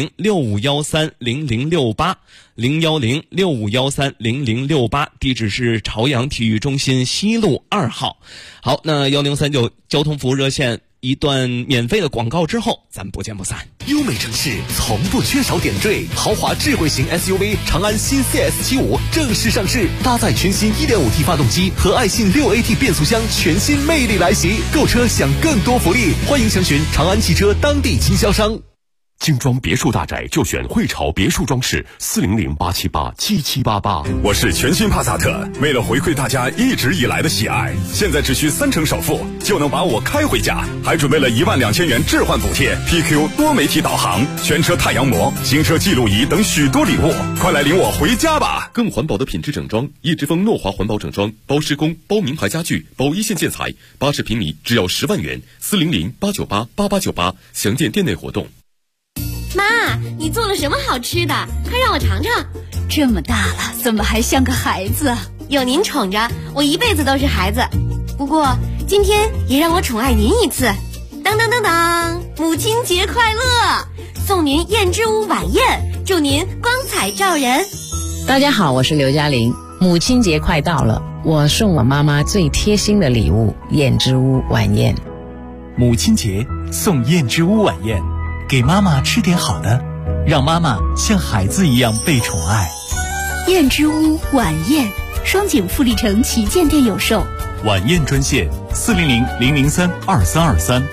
01065130068。01065130068，地址是朝阳体育中心西路2号。好，那1039交通服务热线一段免费的广告之后，咱们不见不散。 优美城市从不缺少点缀，豪华智慧型 SUV 长安新 CS75 正式上市，搭载全新 1.5T 发动机和爱信6AT 变速箱，全新魅力来袭。购车享更多福利，欢迎详询长安汽车当地经销商。精装别墅大宅就选汇潮别墅装饰，400-878-7788。 我是全新帕萨特，为了回馈大家一直以来的喜爱，现在只需30%首付就能把我开回家，还准备了12000元置换补贴、PQ 多媒体导航、全车太阳膜、行车记录仪等许多礼物，快来领我回家吧！ 更环保的品质整装，一直风诺华环保整装，包施工、包名牌家具、包一线建材，80平米只要10万元，400-898-8898，详见店内活动。 妈，你做了什么好吃的？快让我尝尝。 这么大了，怎么还像个孩子？ 有您宠着，我一辈子都是孩子。不过今天也让我宠爱您一次。当当当当，母亲节快乐！送您燕之屋晚宴，祝您光彩照人。 大家好，我是刘嘉玲。母亲节快到了，我送我妈妈最贴心的礼物——燕之屋晚宴。 母亲节送燕之屋晚宴。给妈妈吃点好的，让妈妈像孩子一样被宠爱。 燕之屋晚宴，双井富力城旗舰店有售。 晚宴专线400-003-2323，400-003-2323。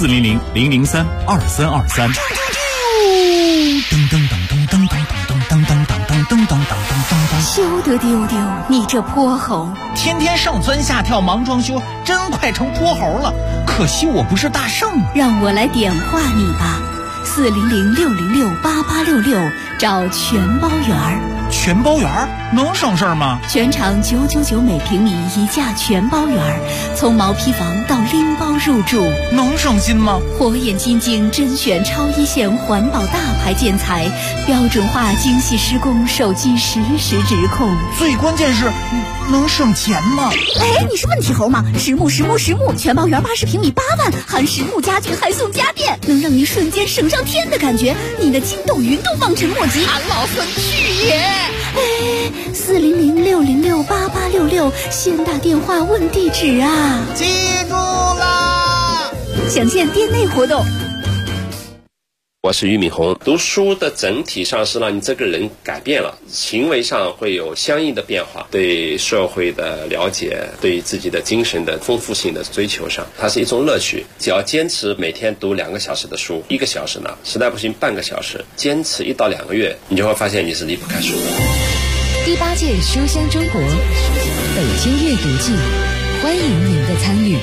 噔噔噔噔噔噔噔噔噔噔噔噔噔噔。 休得丢丢，你这泼猴！ 天天上蹿下跳忙装修，真快成泼猴了。可惜我不是大圣， 让我来点化你吧。400-606-8866，找全包圆儿。 全包圆能省事儿吗？ 全场999每平米一价全包圆，从毛坯房到拎包入住， 能省心吗？ 火眼金睛甄选超一线环保大牌建材，标准化精细施工，手机实时指控。 最关键是能省钱吗？ 哎，你是问题猴吗？实木全包圆80平米8万，含实木家具还送家电，能让你瞬间省上天的感觉，你的筋斗云都望尘莫及。 俺老孙去也！ 哎，400-606-8866，先打电话问地址啊！ 记住啦！ 详见店内活动。 我是俞敏洪。读书的整体上是让你这个人改变了，行为上会有相应的变化，对社会的了解，对自己的精神的丰富性的追求上，它是一种乐趣。只要坚持每天读2个小时的书，1个小时呢，实在不行半个小时，坚持1到2个月，你就会发现你是离不开书的。 第8届书香中国北京阅读季，欢迎您的参与。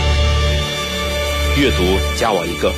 阅读加我1个。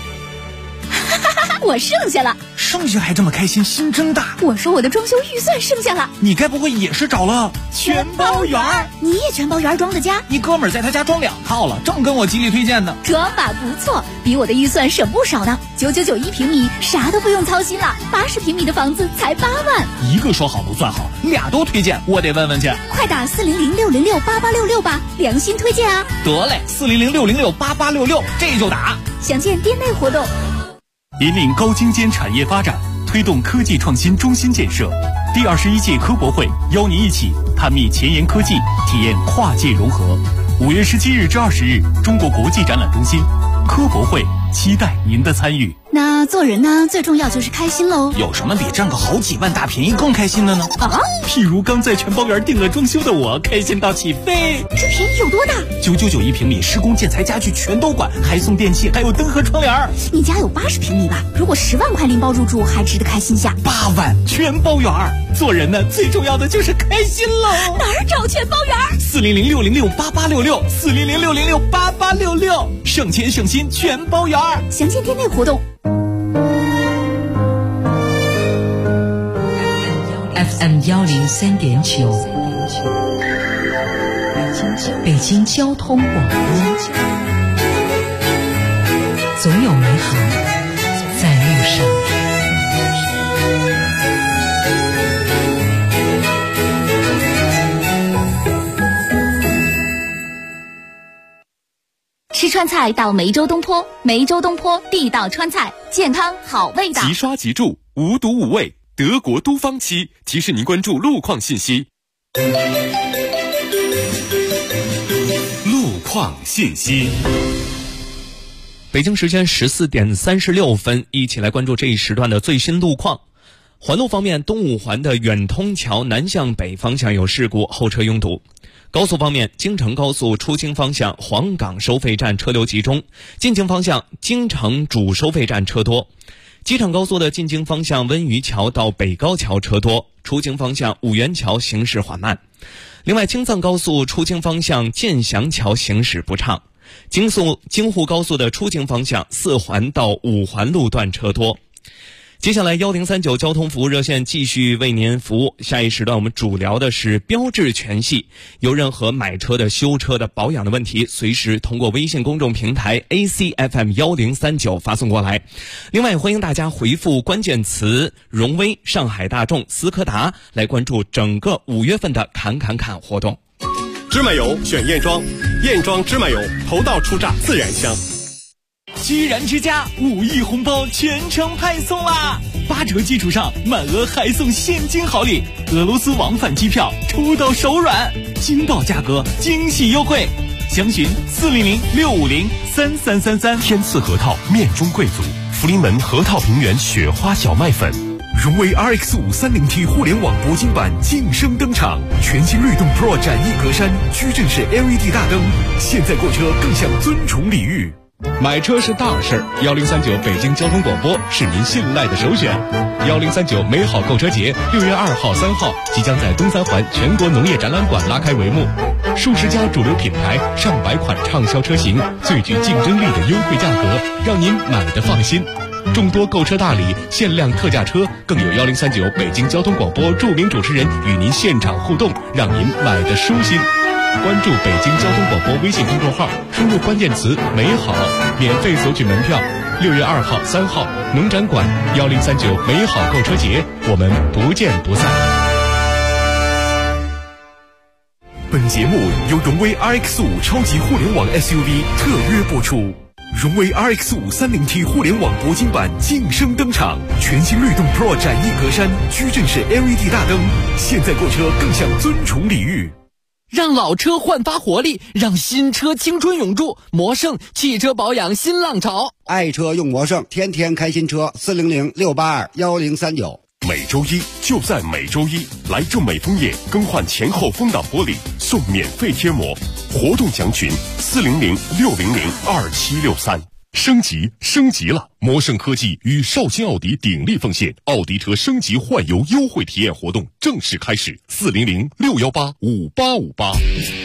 我剩下了， 剩下还这么开心，心真大。 我说我的装修预算剩下了， 你该不会也是找了全包圆？ 你也全包圆装的家？ 你哥们儿在他家装2套了，正跟我极力推荐呢。 装法不错，比我的预算省不少呢。999平米，啥都不用操心了。80平米的房子才8万。 一个说好不算好，2都推荐，我得问问去。 快打400-606-8866吧，良心推荐啊！ 得嘞，400-606-8866，这就打。 详见店内活动。 引领高精尖产业发展，推动科技创新中心建设。第21届科博会邀您一起探秘前沿科技，体验跨界融合。5月17日至20日，中国国际展览中心科博会，期待您的参与。 那做人呢，最重要就是开心喽。 有什么比占个好几万大便宜更开心的呢？ 啊， 譬如刚在全包圆定了装修的我，开心到起飞。 这便宜有多大 ？999平米，施工建材家具全都管，还送电器，还有灯和窗帘。 你家有80平米吧？如果10万块拎包入住，还值得开心下。 8万全包圆，做人呢，最重要的就是开心喽。 哪儿找全包圆 ？400-606-8866，400-606-8866，省钱省心全包圆。 详见店内活动。 FM 103.9，北京交通广播，总有美好在路上。 吃川菜到梅州东坡，梅州东坡地道川菜，健康好味道。 即刷即住，无毒无味。德国都方七提示您关注路况信息。 路况信息。 北京时间14点36分，一起来关注这一时段的最新路况。环路方面，东五环的远通桥南向北方向有事故，后车拥堵。高速方面，京承高速出京方向黄岗收费站车流集中，进京方向京承主收费站车多。机场高速的进京方向温榆桥到北高桥车多，出京方向五元桥行驶缓慢。另外，京藏高速出京方向建祥桥行驶不畅。京沪高速的出京方向4环到5环路段车多。接下来1039交通服务热线继续为您服务。下一时段我们主聊的是标致全系，有任何买车的、修车的、保养的问题，随时通过微信公众平台 ACFM1039 发送过来。另外，欢迎大家回复关键词荣威、上海大众、斯柯达来关注整个5月份的侃活动。 芝麻油选燕庄，燕庄芝麻油头道出榨自然香。 居然之家5亿红包全程派送啦！8折基础上满额还送现金好礼，俄罗斯往返机票抽到手软，惊爆价格，惊喜优惠，详询400-650-3333。 天赐核桃面中贵族，福临门核桃平原雪花小麦粉。荣威 RX5 30T 互联网铂金版晋升登场，全新律动 Pro 展翼格栅，矩阵式 LED 大灯，现在购车更享尊崇礼遇。 买车是大事，1039北京交通广播是您信赖的首选。1039美好购车节6月2号、3号即将在东三环全国农业展览馆拉开帷幕，数十家主流品牌、上百款畅销车型，最具竞争力的优惠价格，让您买得放心。 众多购车大礼、限量特价车，更有1039北京交通广播著名主持人与您现场互动，让您买得舒心。关注北京交通广播微信公众号，输入关键词“美好”，免费索取门票。6月2号、3号，农展馆1039美好购车节，我们不见不散。 本节目由荣威 RX5 超级互联网 SUV 特约播出。荣威 RX5 30T 互联网铂金版晋升登场，全新律动 Pro 展翼格栅，矩阵式 LED 大灯，现在购车更享尊崇礼遇。 让老车焕发活力，让新车青春永驻。魔盛汽车保养新浪潮， 爱车用魔盛，天天开新车。400-682-1039。 每周一就在每周一，来众美枫叶更换前后风挡玻璃送免费贴膜，活动详询400-600-2763。升级了！魔盛科技与绍兴奥迪鼎力奉献，奥迪车升级换油优惠体验活动正式开始，400-618-5858。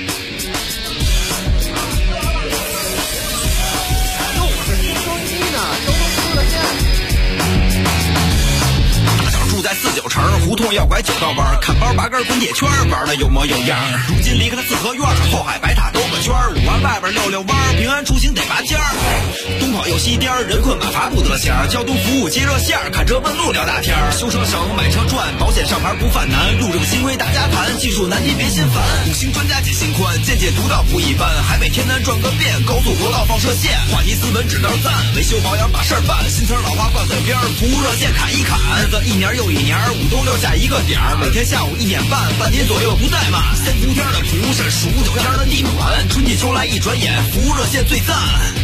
住在49城胡同要拐9道弯，看包拔根滚铁圈，玩的有模有样。如今离开了四合院，后海白塔兜个圈，5环外边溜弯，平安出行得拔尖儿。东跑又西颠，人困马乏不得闲。交通服务接热线，看车问路聊大天。修车省，买车赚，保险上牌不犯难。路政新规大家谈，技术难题别心烦。5星专家解心宽，见解独到不一般。海北天南转个遍，高速国道放射线。话题斯文指道赞，维修保养把事儿办。新词老话挂嘴边，服务热线砍一砍。日子一年又一年，5都留下一个点儿。每天下午1点半，半点左右不怠慢。3伏天的蒲山，15、9天的地暖，春季秋来一转眼，服务热线最赞。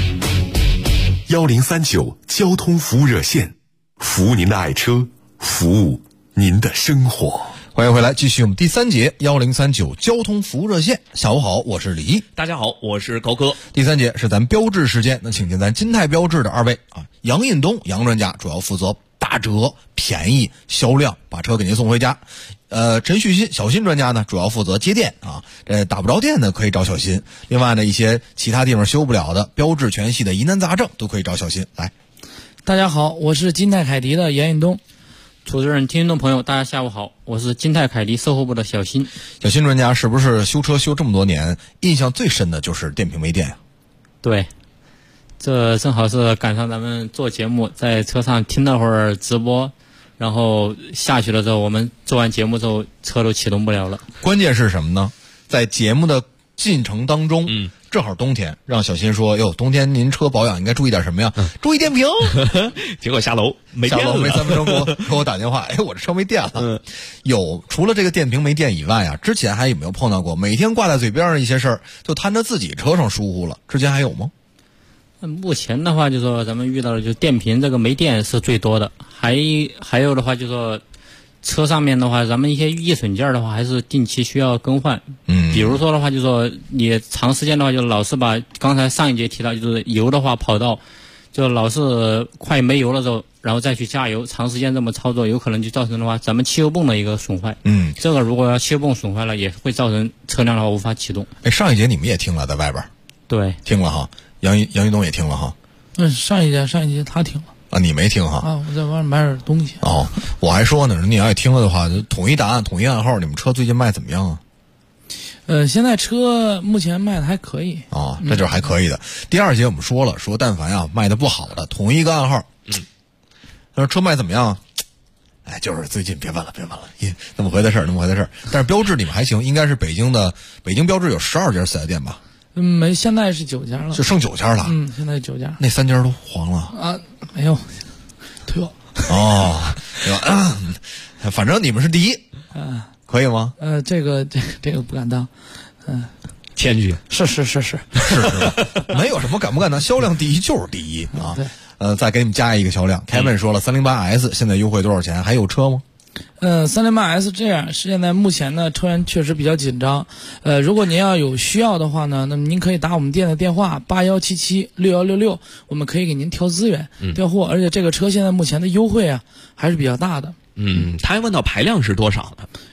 1039交通服务热线，服务您的爱车，服务您的生活。 欢迎回来，继续我们第3节1039交通服务热线。下午好，我是李毅。 大家好，我是高哥。 第3节是咱标志时间，那请进咱金泰标志的2位啊，杨印东杨专家主要负责打折、便宜、销量，把车给您送回家。陈旭新小新专家呢，主要负责接电啊，打不着电呢可以找小新。另外呢，一些其他地方修不了的标致全系的疑难杂症都可以找小新来。 大家好，我是金泰凯迪的严印东。主持人、听众朋友，大家下午好，我是金泰凯迪售后部的小新。 小新专家是不是修车修这么多年，印象最深的就是电瓶没电呀？ 对，这正好是赶上咱们做节目，在车上听了会儿直播，然后下去了之后，我们做完节目之后，车都启动不了了。 关键是什么呢？在节目的进程当中，正好冬天，让小新说：“哟，冬天您车保养应该注意点什么呀？注意电瓶。” 结果下楼没电了， 下楼没3分钟给我打电话，哎，我这车没电了。除了这个电瓶没电以外啊，之前还有没有碰到过每天挂在嘴边上一些事儿，就摊着自己车上疏忽了？之前还有吗？ 目前的话，就说咱们遇到的就电瓶这个没电是最多的，还有的话就说车上面的话，咱们一些易损件的话，还是定期需要更换。比如说的话，就说你长时间的话，就老是把刚才上一节提到，就是油的话跑到，就老是快没油了之后，然后再去加油，长时间这么操作，有可能就造成的话，咱们汽油泵的一个损坏。这个如果要汽油泵损坏了，也会造成车辆的话无法启动。 上一节你们也听了，在外边。 对， 听了哈。杨一东也听了哈。 上一节他听了。 啊，你没听哈？ 啊，我在外面买点东西。 哦，我还说呢，你要也听了的话，就统一答案、统一暗号，你们车最近卖怎么样啊？ 现在车目前卖的还可以。 哦，这就是还可以的。第2节我们说了，说但凡啊卖的不好的，统一一个暗号。他说车卖怎么样啊？哎，就是最近别问了，那么回的事儿。但是标致你们还行，应该是北京标致有12家4S店吧？ 没，现在是9家了， 就剩9家了。 现在9家， 那3家都黄了啊！没有，退了。 哦，反正你们是第一，可以吗？ 这个不敢当， 谦虚。 是，没有什么敢不敢当，销量第一就是第一啊。再给你们加一个销量。Kevin 说了，308S 现在优惠多少钱？还有车吗 ？308S 这样，现在目前呢，车源确实比较紧张。如果您要有需要的话呢，那么您可以打我们店的电话81776166，我们可以给您调资源、调货。而且这个车现在目前的优惠啊，还是比较大的。 他还问到排量是多少呢？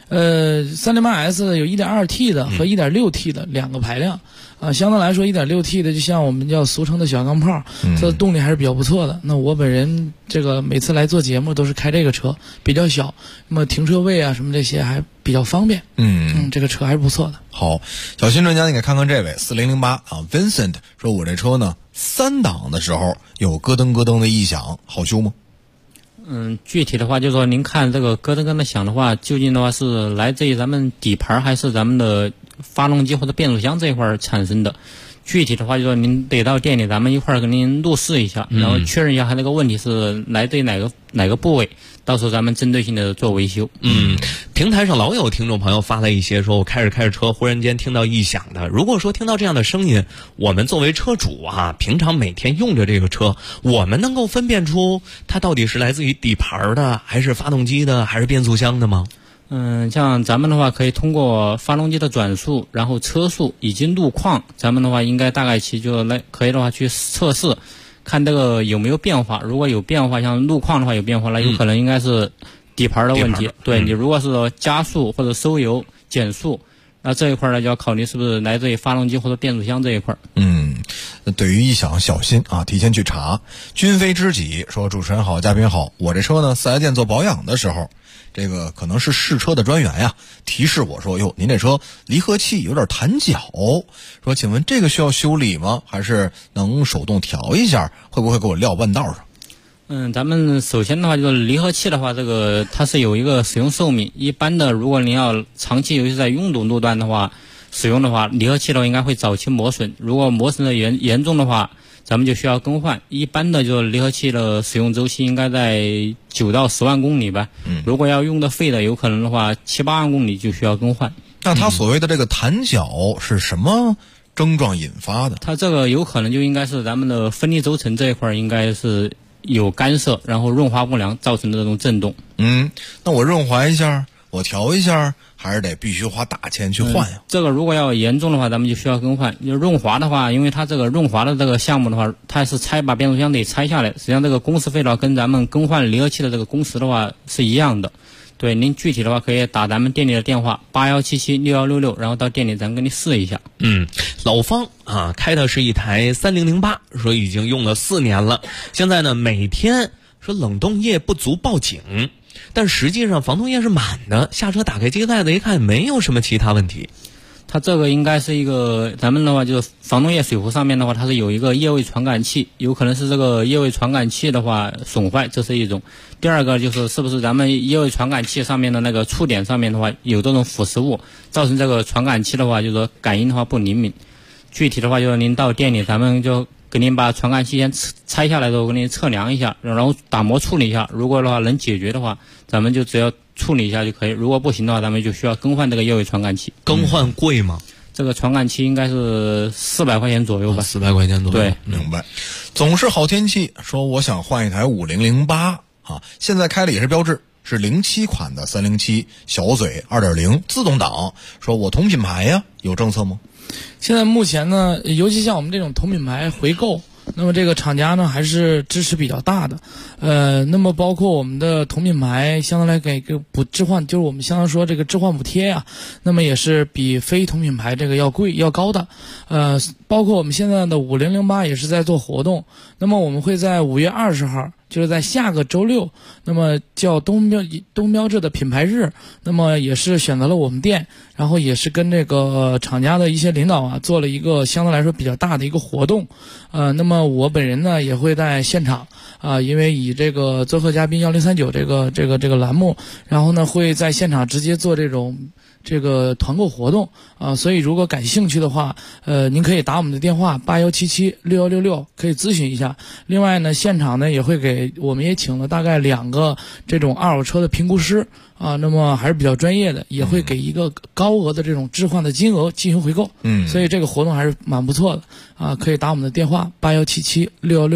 308S 有 1.2T 的和 1.6T 的两个排量，相对来说 1.6T 的就像我们叫俗称的小钢炮，它的动力还是比较不错的。那我本人这个每次来做节目都是开这个车，比较小，那么停车位啊什么这些还比较方便。这个车还是不错的。 好，小新专家，你给看看这位4008啊 ，Vincent 说，我这车呢3档的时候有咯噔咯噔的异响，好修吗？ 具体的话就是说，您看这个咯噔咯噔响的话，究竟的话是来自于咱们底盘还是咱们的发动机或者变速箱这一块产生的？具体的话就是说，您得到店里咱们一块儿给您路试一下，然后确认一下它这个问题是来自于哪个部位，到时候咱们针对性的做维修。 平台上老有听众朋友发来一些说，我开着车忽然间听到异响的。如果说听到这样的声音，我们作为车主啊，平常每天用着这个车，我们能够分辨出它到底是来自于底盘的，还是发动机的，还是变速箱的吗？ 像咱们的话可以通过发动机的转速，然后车速以及路况，咱们的话应该大概其就可以的话去测试，看这个有没有变化。如果有变化，像路况的话有变化，那有可能应该是底盘的问题。对，你如果是加速或者收油减速，那这一块呢就要考虑是不是来自于发动机或者变速箱这一块。 对于异响小心啊，提前去查。君非知己说，主持人好，嘉宾好，我这车呢4S店做保养的时候，这个可能是试车的专员呀，提示我说，哟，您这车离合器有点弹脚，说请问这个需要修理吗？还是能手动调一下？会不会给我撂半道上？ 咱们首先的话就是离合器的话，这个它是有一个使用寿命，一般的如果您要长期尤其在拥堵路段的话使用的话，离合器的话应该会早期磨损，如果磨损的严重的话，咱们就需要更换。一般的就是离合器的使用周期应该在9到10万公里吧。如果要用的废的，有可能的话7、8万公里就需要更换。 那它所谓的这个弹脚是什么症状引发的？ 它这个有可能就应该是咱们的分离轴承这一块应该是有干涉，然后润滑不良造成的这种震动。 那我润滑一下，我调一下，还是得必须花大钱去换呀？ 这个如果要严重的话，咱们就需要更换。就润滑的话，因为它这个润滑的这个项目的话，它是把变速箱得拆下来，实际上这个工时费的话，跟咱们更换离合器的这个工时的话是一样的。对，您具体的话可以打咱们店里的电话81776166，然后到店里咱给你试一下。 老方啊，开的是一台3008，说已经用了4年了，现在呢每天说冷冻液不足报警，但实际上防冻液是满的，下车打开机盖子一看没有什么其他问题。 它这个应该是一个，咱们的话就是防冻液水壶上面的话，它是有一个液位传感器，有可能是这个液位传感器的话损坏，这是一种。第二个就是是不是咱们液位传感器上面的那个触点上面的话有这种腐蚀物，造成这个传感器的话就是说感应的话不灵敏。具体的话就是您到店里，咱们就给您把传感器先拆下来之后给您测量一下，然后打磨处理一下，如果的话能解决的话，咱们就只要处理一下就可以，如果不行的话，咱们就需要更换这个液位传感器。 更换贵吗？ 这个传感器应该是400块钱左右吧。 400块钱左右。 对， 明白。总是好天气说，我想换一台5008啊，现在开的也是标致，是07款的307小嘴 2.0 自动挡，说我同品牌呀，有政策吗？ 现在目前呢，尤其像我们这种同品牌回购，那么这个厂家呢还是支持比较大的，那么包括我们的同品牌相当来给个置换，就是我们相当说这个置换补贴呀，那么也是比非同品牌这个要贵要高的，包括我们现在的5008也是在做活动，那么我们会在5月20号。就是在下个周六，那么叫东标致的品牌日，那么也是选择了我们店，然后也是跟这个厂家的一些领导啊做了一个相对来说比较大的一个活动，那么我本人呢也会在现场因为以这个做客嘉宾1039这个栏目，然后呢会在现场直接做这个团购活动所以如果感兴趣的话，您可以打我们的电话81776166可以咨询一下。另外呢，现场呢也会我们也请了大概2个这种二手车的评估师那么还是比较专业的，也会给一个高额的这种置换的金额进行回购。所以这个活动还是蛮不错的可以打我们的电话81776166。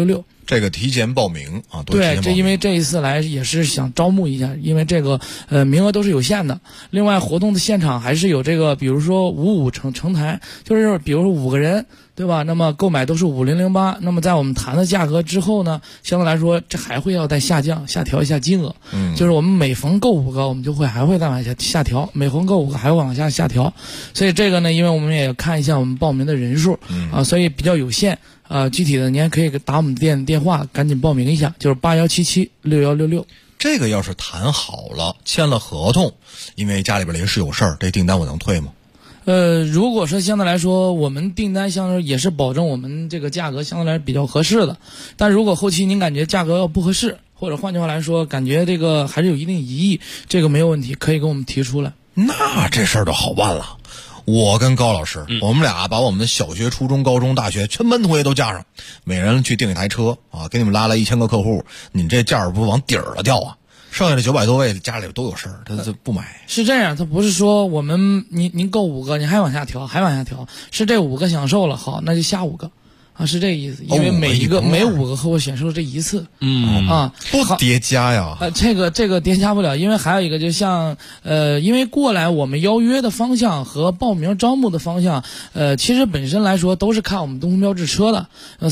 这个提前报名啊， 对，这因为这一次来也是想招募一下，因为这个名额都是有限的。另外，活动的现场还是有这个，比如说55成台，就是比如说5个人，对吧？那么购买都是5008，那么在我们谈的价格之后呢，相对来说这还会要再下调一下金额。就是我们每逢购5个，我们就还会再往下调，每逢购5个还会往下调。所以这个呢，因为我们也看一下我们报名的人数所以比较有限。具体的您还可以打我们电话，赶紧报名一下，就是81776166。 这个要是谈好了，签了合同，因为家里边临时有事儿，这订单我能退吗？ 如果说相对来说，我们订单相对也是保证我们这个价格相对来比较合适的，但如果后期您感觉价格要不合适，或者换句话来说，感觉这个还是有一定疑义，这个没有问题，可以跟我们提出来。 那这事儿就好办了。我跟高老师，我们俩把我们的小学、初中、高中、大学全班同学都加上，每人去订一台车啊，给你们拉来1000个客户，你这价儿不往底儿了掉啊？剩下的900多位家里都有事儿，他不买。 是这样，他不是说我们您购5个，你还往下调，是这5个享受了，好，那就下5个。是这个意思，因为每5个客户选售这一次， 不叠加呀。 这个叠加不了，因为还有一个就像因为过来我们邀约的方向和报名招募的方向，其实本身来说都是看我们东风标致车的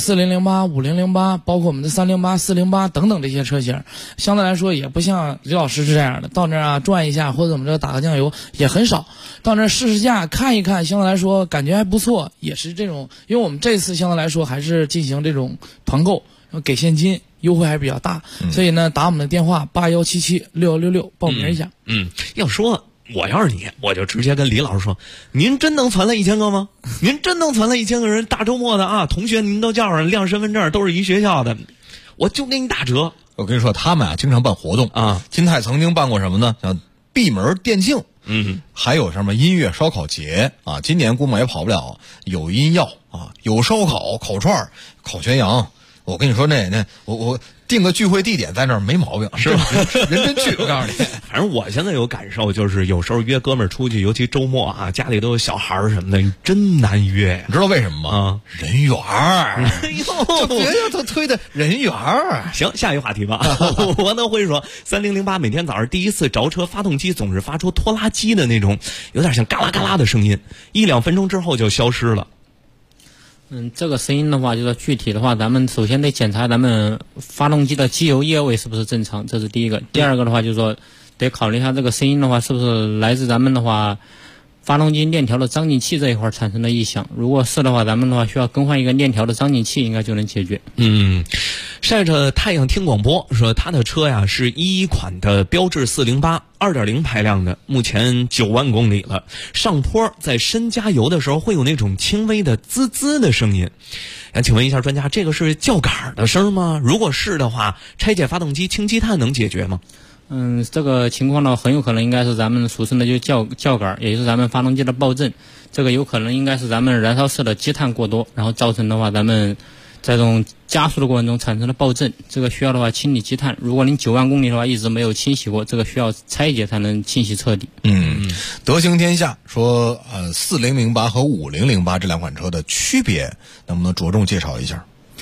，4008、5008，包括我们的308、408等等这些车型，相对来说也不像李老师是这样的，到那儿转一下或者怎么着打个酱油也很少，到那儿试试驾看一看，相对来说感觉还不错，也是这种，因为我们这次相对来说还是进行这种团购，给现金优惠还比较大，所以呢，打我们的电话81776166报名一下。 要说我要是你，我就直接跟李老师说：“您真能传来1000个吗？您真能传来1000个人？大周末的啊，同学您都叫上，亮身份证，都是一学校的，我就给你打折。” 我跟你说，他们经常办活动啊。金泰曾经办过什么呢？像闭门店庆。还有什么音乐烧烤节啊？今年估摸也跑不了，有音药啊，有烧烤、烤串、烤全羊。我跟你说，我定个聚会地点在那儿没毛病，是吧？人真去，我告诉你。 反正我现在有感受，就是有时候约哥们儿出去，尤其周末啊，家里都有小孩儿什么的，真难约。 你知道为什么吗？人缘儿。哎呦，别让他推的人缘儿。 行，下一个话题吧。王德辉说，3008每天早上第一次着车，发动机总是发出拖拉机的那种，有点像嘎啦嘎啦的声音，1-2分钟之后就消失了。 这个声音的话，就是具体的话，咱们首先得检查咱们发动机的机油液位是不是正常，这是第一个。第二个的话，就是说得考虑一下这个声音的话，是不是来自咱们的话发动机链条的张紧器这一块产生的异响。如果是的话，咱们的话需要更换一个链条的张紧器，应该就能解决。 晒着太阳听广播说，他的车呀是11款的标致408 2.0 排量的，目前9万公里了。上坡在深加油的时候会有那种轻微的滋滋的声音。请问一下专家，这个是叫杆的声吗？如果是的话，拆解发动机清积碳能解决吗？ 这个情况呢，很有可能应该是咱们俗称的就叫杆，也就是咱们发动机的爆震。这个有可能应该是咱们燃烧室的积碳过多，然后造成的话，咱们在这种加速的过程中产生了爆震。这个需要的话清理积碳。如果您9万公里的话一直没有清洗过，这个需要拆解才能清洗彻底。 德行天下说，4008和5008这2款车的区别，能不能着重介绍一下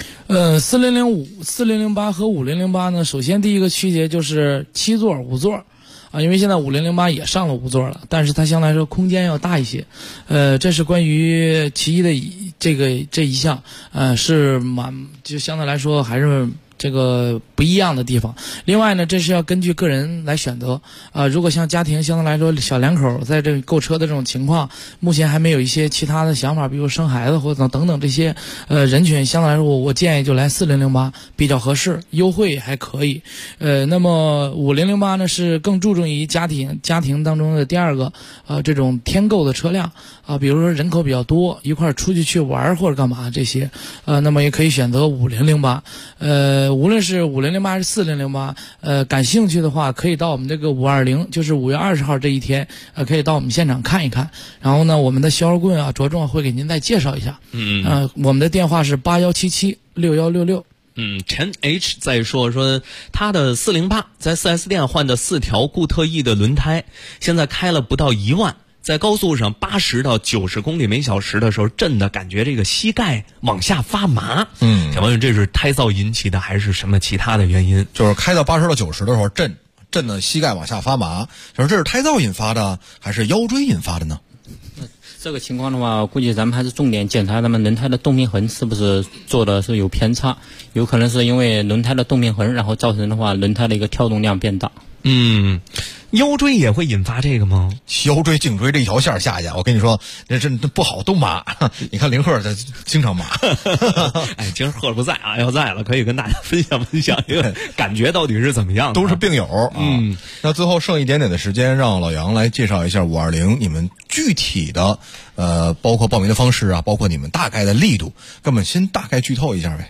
？4005、4008和5008呢，首先第一个区别就是7座、5座。因为现在5008也上了5座了，但是它相对来说空间要大一些，这是关于其一的这一项，是就相对来说还是这个不一样的地方。另外呢，这是要根据个人来选择如果像家庭相对来说小两口在这购车的这种情况，目前还没有一些其他的想法，比如生孩子或者等等这些人群，相对来说我建议就来4008比较合适，优惠还可以。那么5008呢是更注重于家庭当中的第二个这种添购的车辆比如说人口比较多，一块出去玩或者干嘛这些那么也可以选择5008。无论是5008还是4008，感兴趣的话可以到我们这个520，就是5月20号这一天，可以到我们现场看一看。然后呢，我们的销售顾问着重会给您再介绍一下。我们的电话是81776166。 陈 H 在说他的408在4S店换的4条固特异的轮胎，现在开了不到1万， 在高速上80到90公里每小时的时候，震的感觉这个膝盖往下发麻。小朋友，这是胎噪引起的还是什么其他的原因？ 就是开到80到90的时候震的膝盖往下发麻，就是这是胎噪引发的还是腰椎引发的呢？ 这个情况的话，估计咱们还是重点检查咱们轮胎的动平衡是不是做的是有偏差，有可能是因为轮胎的动平衡，然后造成的话轮胎的一个跳动量变大。 腰椎也会引发这个吗？ 腰椎颈椎这一条线下去，我跟你说，这不好，都麻。你看林鹤他经常麻。 哎，今儿鹤不在啊，要在了可以跟大家分享分享这个感觉到底是怎么样的。 都是病友啊。那最后剩一点点的时间，让老杨来介绍一下520你们具体的包括报名的方式啊，包括你们大概的力度，跟我们先大概剧透一下呗。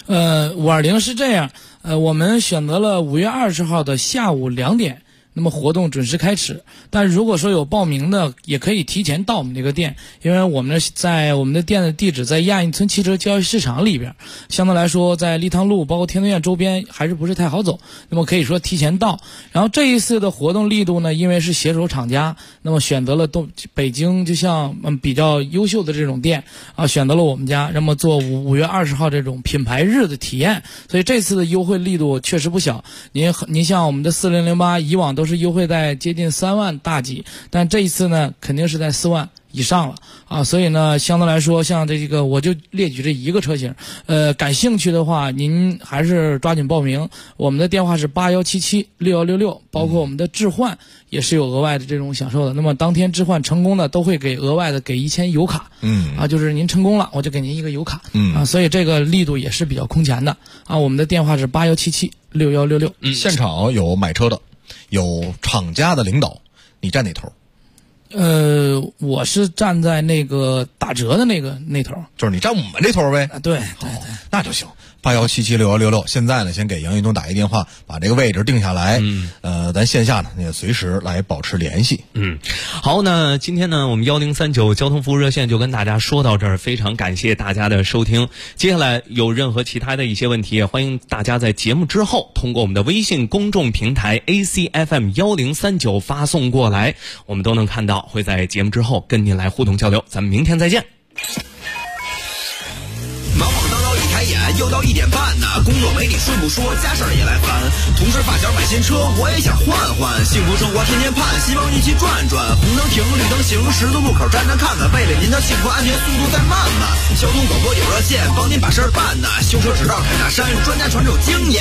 520是这样，我们选择了5月20号的下午2点。那么活动准时开始，但如果说有报名的，也可以提前到我们这个店，因为我们在我们的店的地址在亚运村汽车交易市场里边，相对来说在立汤路包括天通苑周边还是不是太好走，那么可以说提前到。然后这一次的活动力度呢，因为是携手厂家，那么选择了北京就像比较优秀的这种店啊，选择了我们家，那么做5月20号这种品牌日的体验，所以这次的优惠力度确实不小。您像我们的4008以往都是优惠在接近3万大几，但这一次呢肯定是在4万以上了啊，所以呢相对来说像这个我就列举这一个车型，感兴趣的话您还是抓紧报名，我们的电话是81776166，包括我们的置换也是有额外的这种享受的，那么当天置换成功的都会给额外的给1000油卡，就是您成功了我就给您一个油卡，所以这个力度也是比较空前的啊，我们的电话是81776166， 现场有买车的，有厂家的领导，你站哪头？ 我是站在那个打折的那头， 就是你站我们这头呗。 对， 那就行。81776166，现在呢，先给杨运东打一电话，把这个位置定下来。咱线下呢也随时来保持联系。 好，那今天呢，我们1039交通服务热线就跟大家说到这儿，非常感谢大家的收听。接下来有任何其他的一些问题，也欢迎大家在节目之后通过我们的微信公众平台 ACFM1039发送过来，我们都能看到，会在节目之后跟您来互动交流。咱们明天再见。 忙忙叨叨一开眼，又到1点半呢。工作没你顺不说，家事儿也来烦。同事发小买新车，我也想换换。幸福生活天天盼，希望一起转转。红灯停，绿灯行，十字路口站站看看。为了您的幸福安全，速度再慢慢。交通广播有热线，帮您把事儿办呢。修车指导开大山，专家传授经验。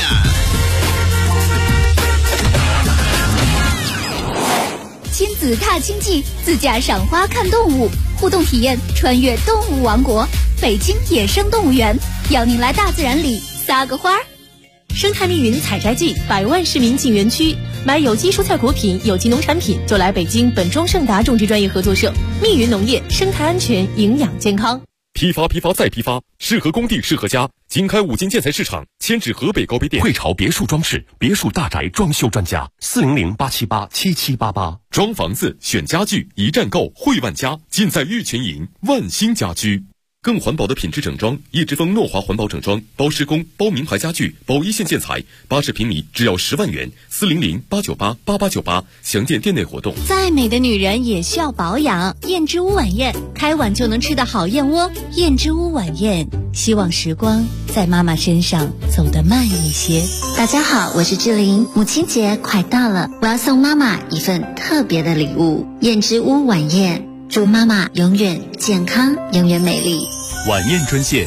亲子踏青记，自驾赏花看动物，互动体验穿越动物王国，北京野生动物园，邀您来大自然里撒个花儿。 生态密云采摘季，100万市民进园区，买有机蔬菜果品、有机农产品就来北京本庄盛达种植专业合作社。密云农业，生态安全，营养健康。 批发再批发，适合工地适合家。经开5金建材市场，迁至河北高碑店。 汇潮别墅装饰，别墅大宅装修专家，400-878-7788。 装房子选家具，一站购汇万家，尽在玉泉营万兴家居。更环保的品质整装，叶之峰诺华环保整装，包施工、包名牌家具、包1线建材，80平米只要10万元，400-898-8898，详见店内活动。 再美的女人也需要保养，燕之屋晚宴，开碗就能吃的好燕窝。燕之屋晚宴，希望时光在妈妈身上走得慢一些。大家好，我是志玲，母亲节快到了，我要送妈妈一份特别的礼物——燕之屋晚宴。祝妈妈永远健康，永远美丽。 晚宴专线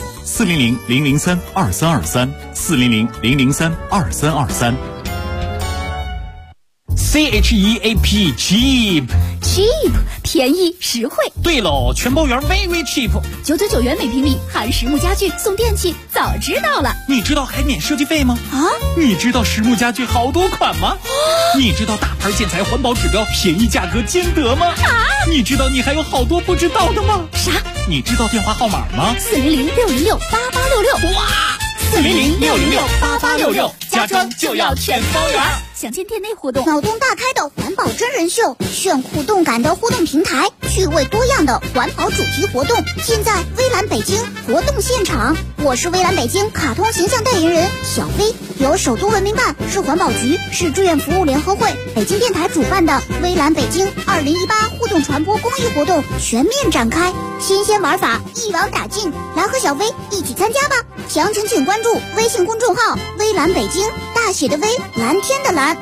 400-003-2323，400-003-2323。 CHEAP cheap 便宜实惠。 对喽，全包圆 very cheap， 999元每平米，含实木家具送电器，早知道了。 你知道还免设计费吗？你知道实木家具好多款吗？你知道大牌建材环保指标，便宜价格兼得吗？你知道你还有好多不知道的吗？ 啥？ 你知道电话号码吗 ？400-606-8866。 哇！400-606-8866，家装就要全包圆。 详见店内活动。 脑洞大开的环保真人秀，炫酷动感的互动平台， 趣味多样的环保主题活动尽在微蓝北京活动现场。我是微蓝北京卡通形象代言人小飞，由首都文明办、市环保局、市志愿服务联合会、北京电台主办的微蓝北京2018互动传播公益活动全面展开，新鲜玩法一网打尽，来和小飞一起参加吧！详情请关注微信公众号微蓝北京，大写的微，蓝天的蓝。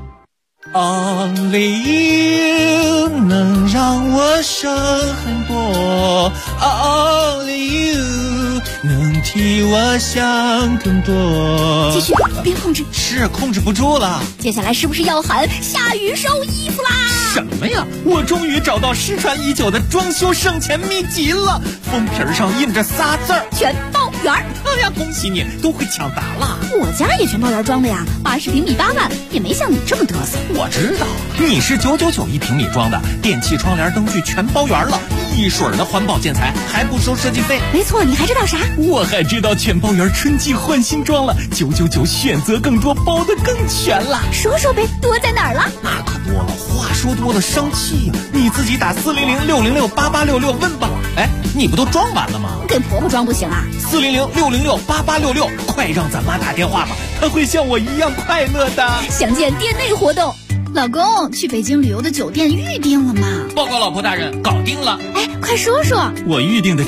Only you 能让我省很多 ，Only you 能替我想更多。 继续，别控制， 是控制不住了。 接下来是不是要喊下雨收衣服啦？ 什么呀？我终于找到失传已久的装修省钱秘籍了，封皮上印着仨字儿： 全包圆儿。 哎呀，恭喜你，都会抢答了。 我家也全包圆装的呀，80平米8万，也没像你这么嘚瑟。 我知道，你是999一平米装的，电器、窗帘、灯具全包圆了，一水儿的环保建材，还不收设计费。 没错，你还知道啥？ 我还知道全包圆春季换新装了，999选择更多，包得更全了。 说说呗，多在哪儿了？ 那可多了，话说多了伤气呀。你自己打400-606-8866问吧。哎，你不都装完了吗？ 给婆婆装不行啊 ？400-606-8866，快让咱妈打电话吧，她会像我一样快乐的。 详见店内活动。老公，去北京旅游的酒店预定了吗？ 报告老婆大人，搞定了。 哎，快说说。 我预定的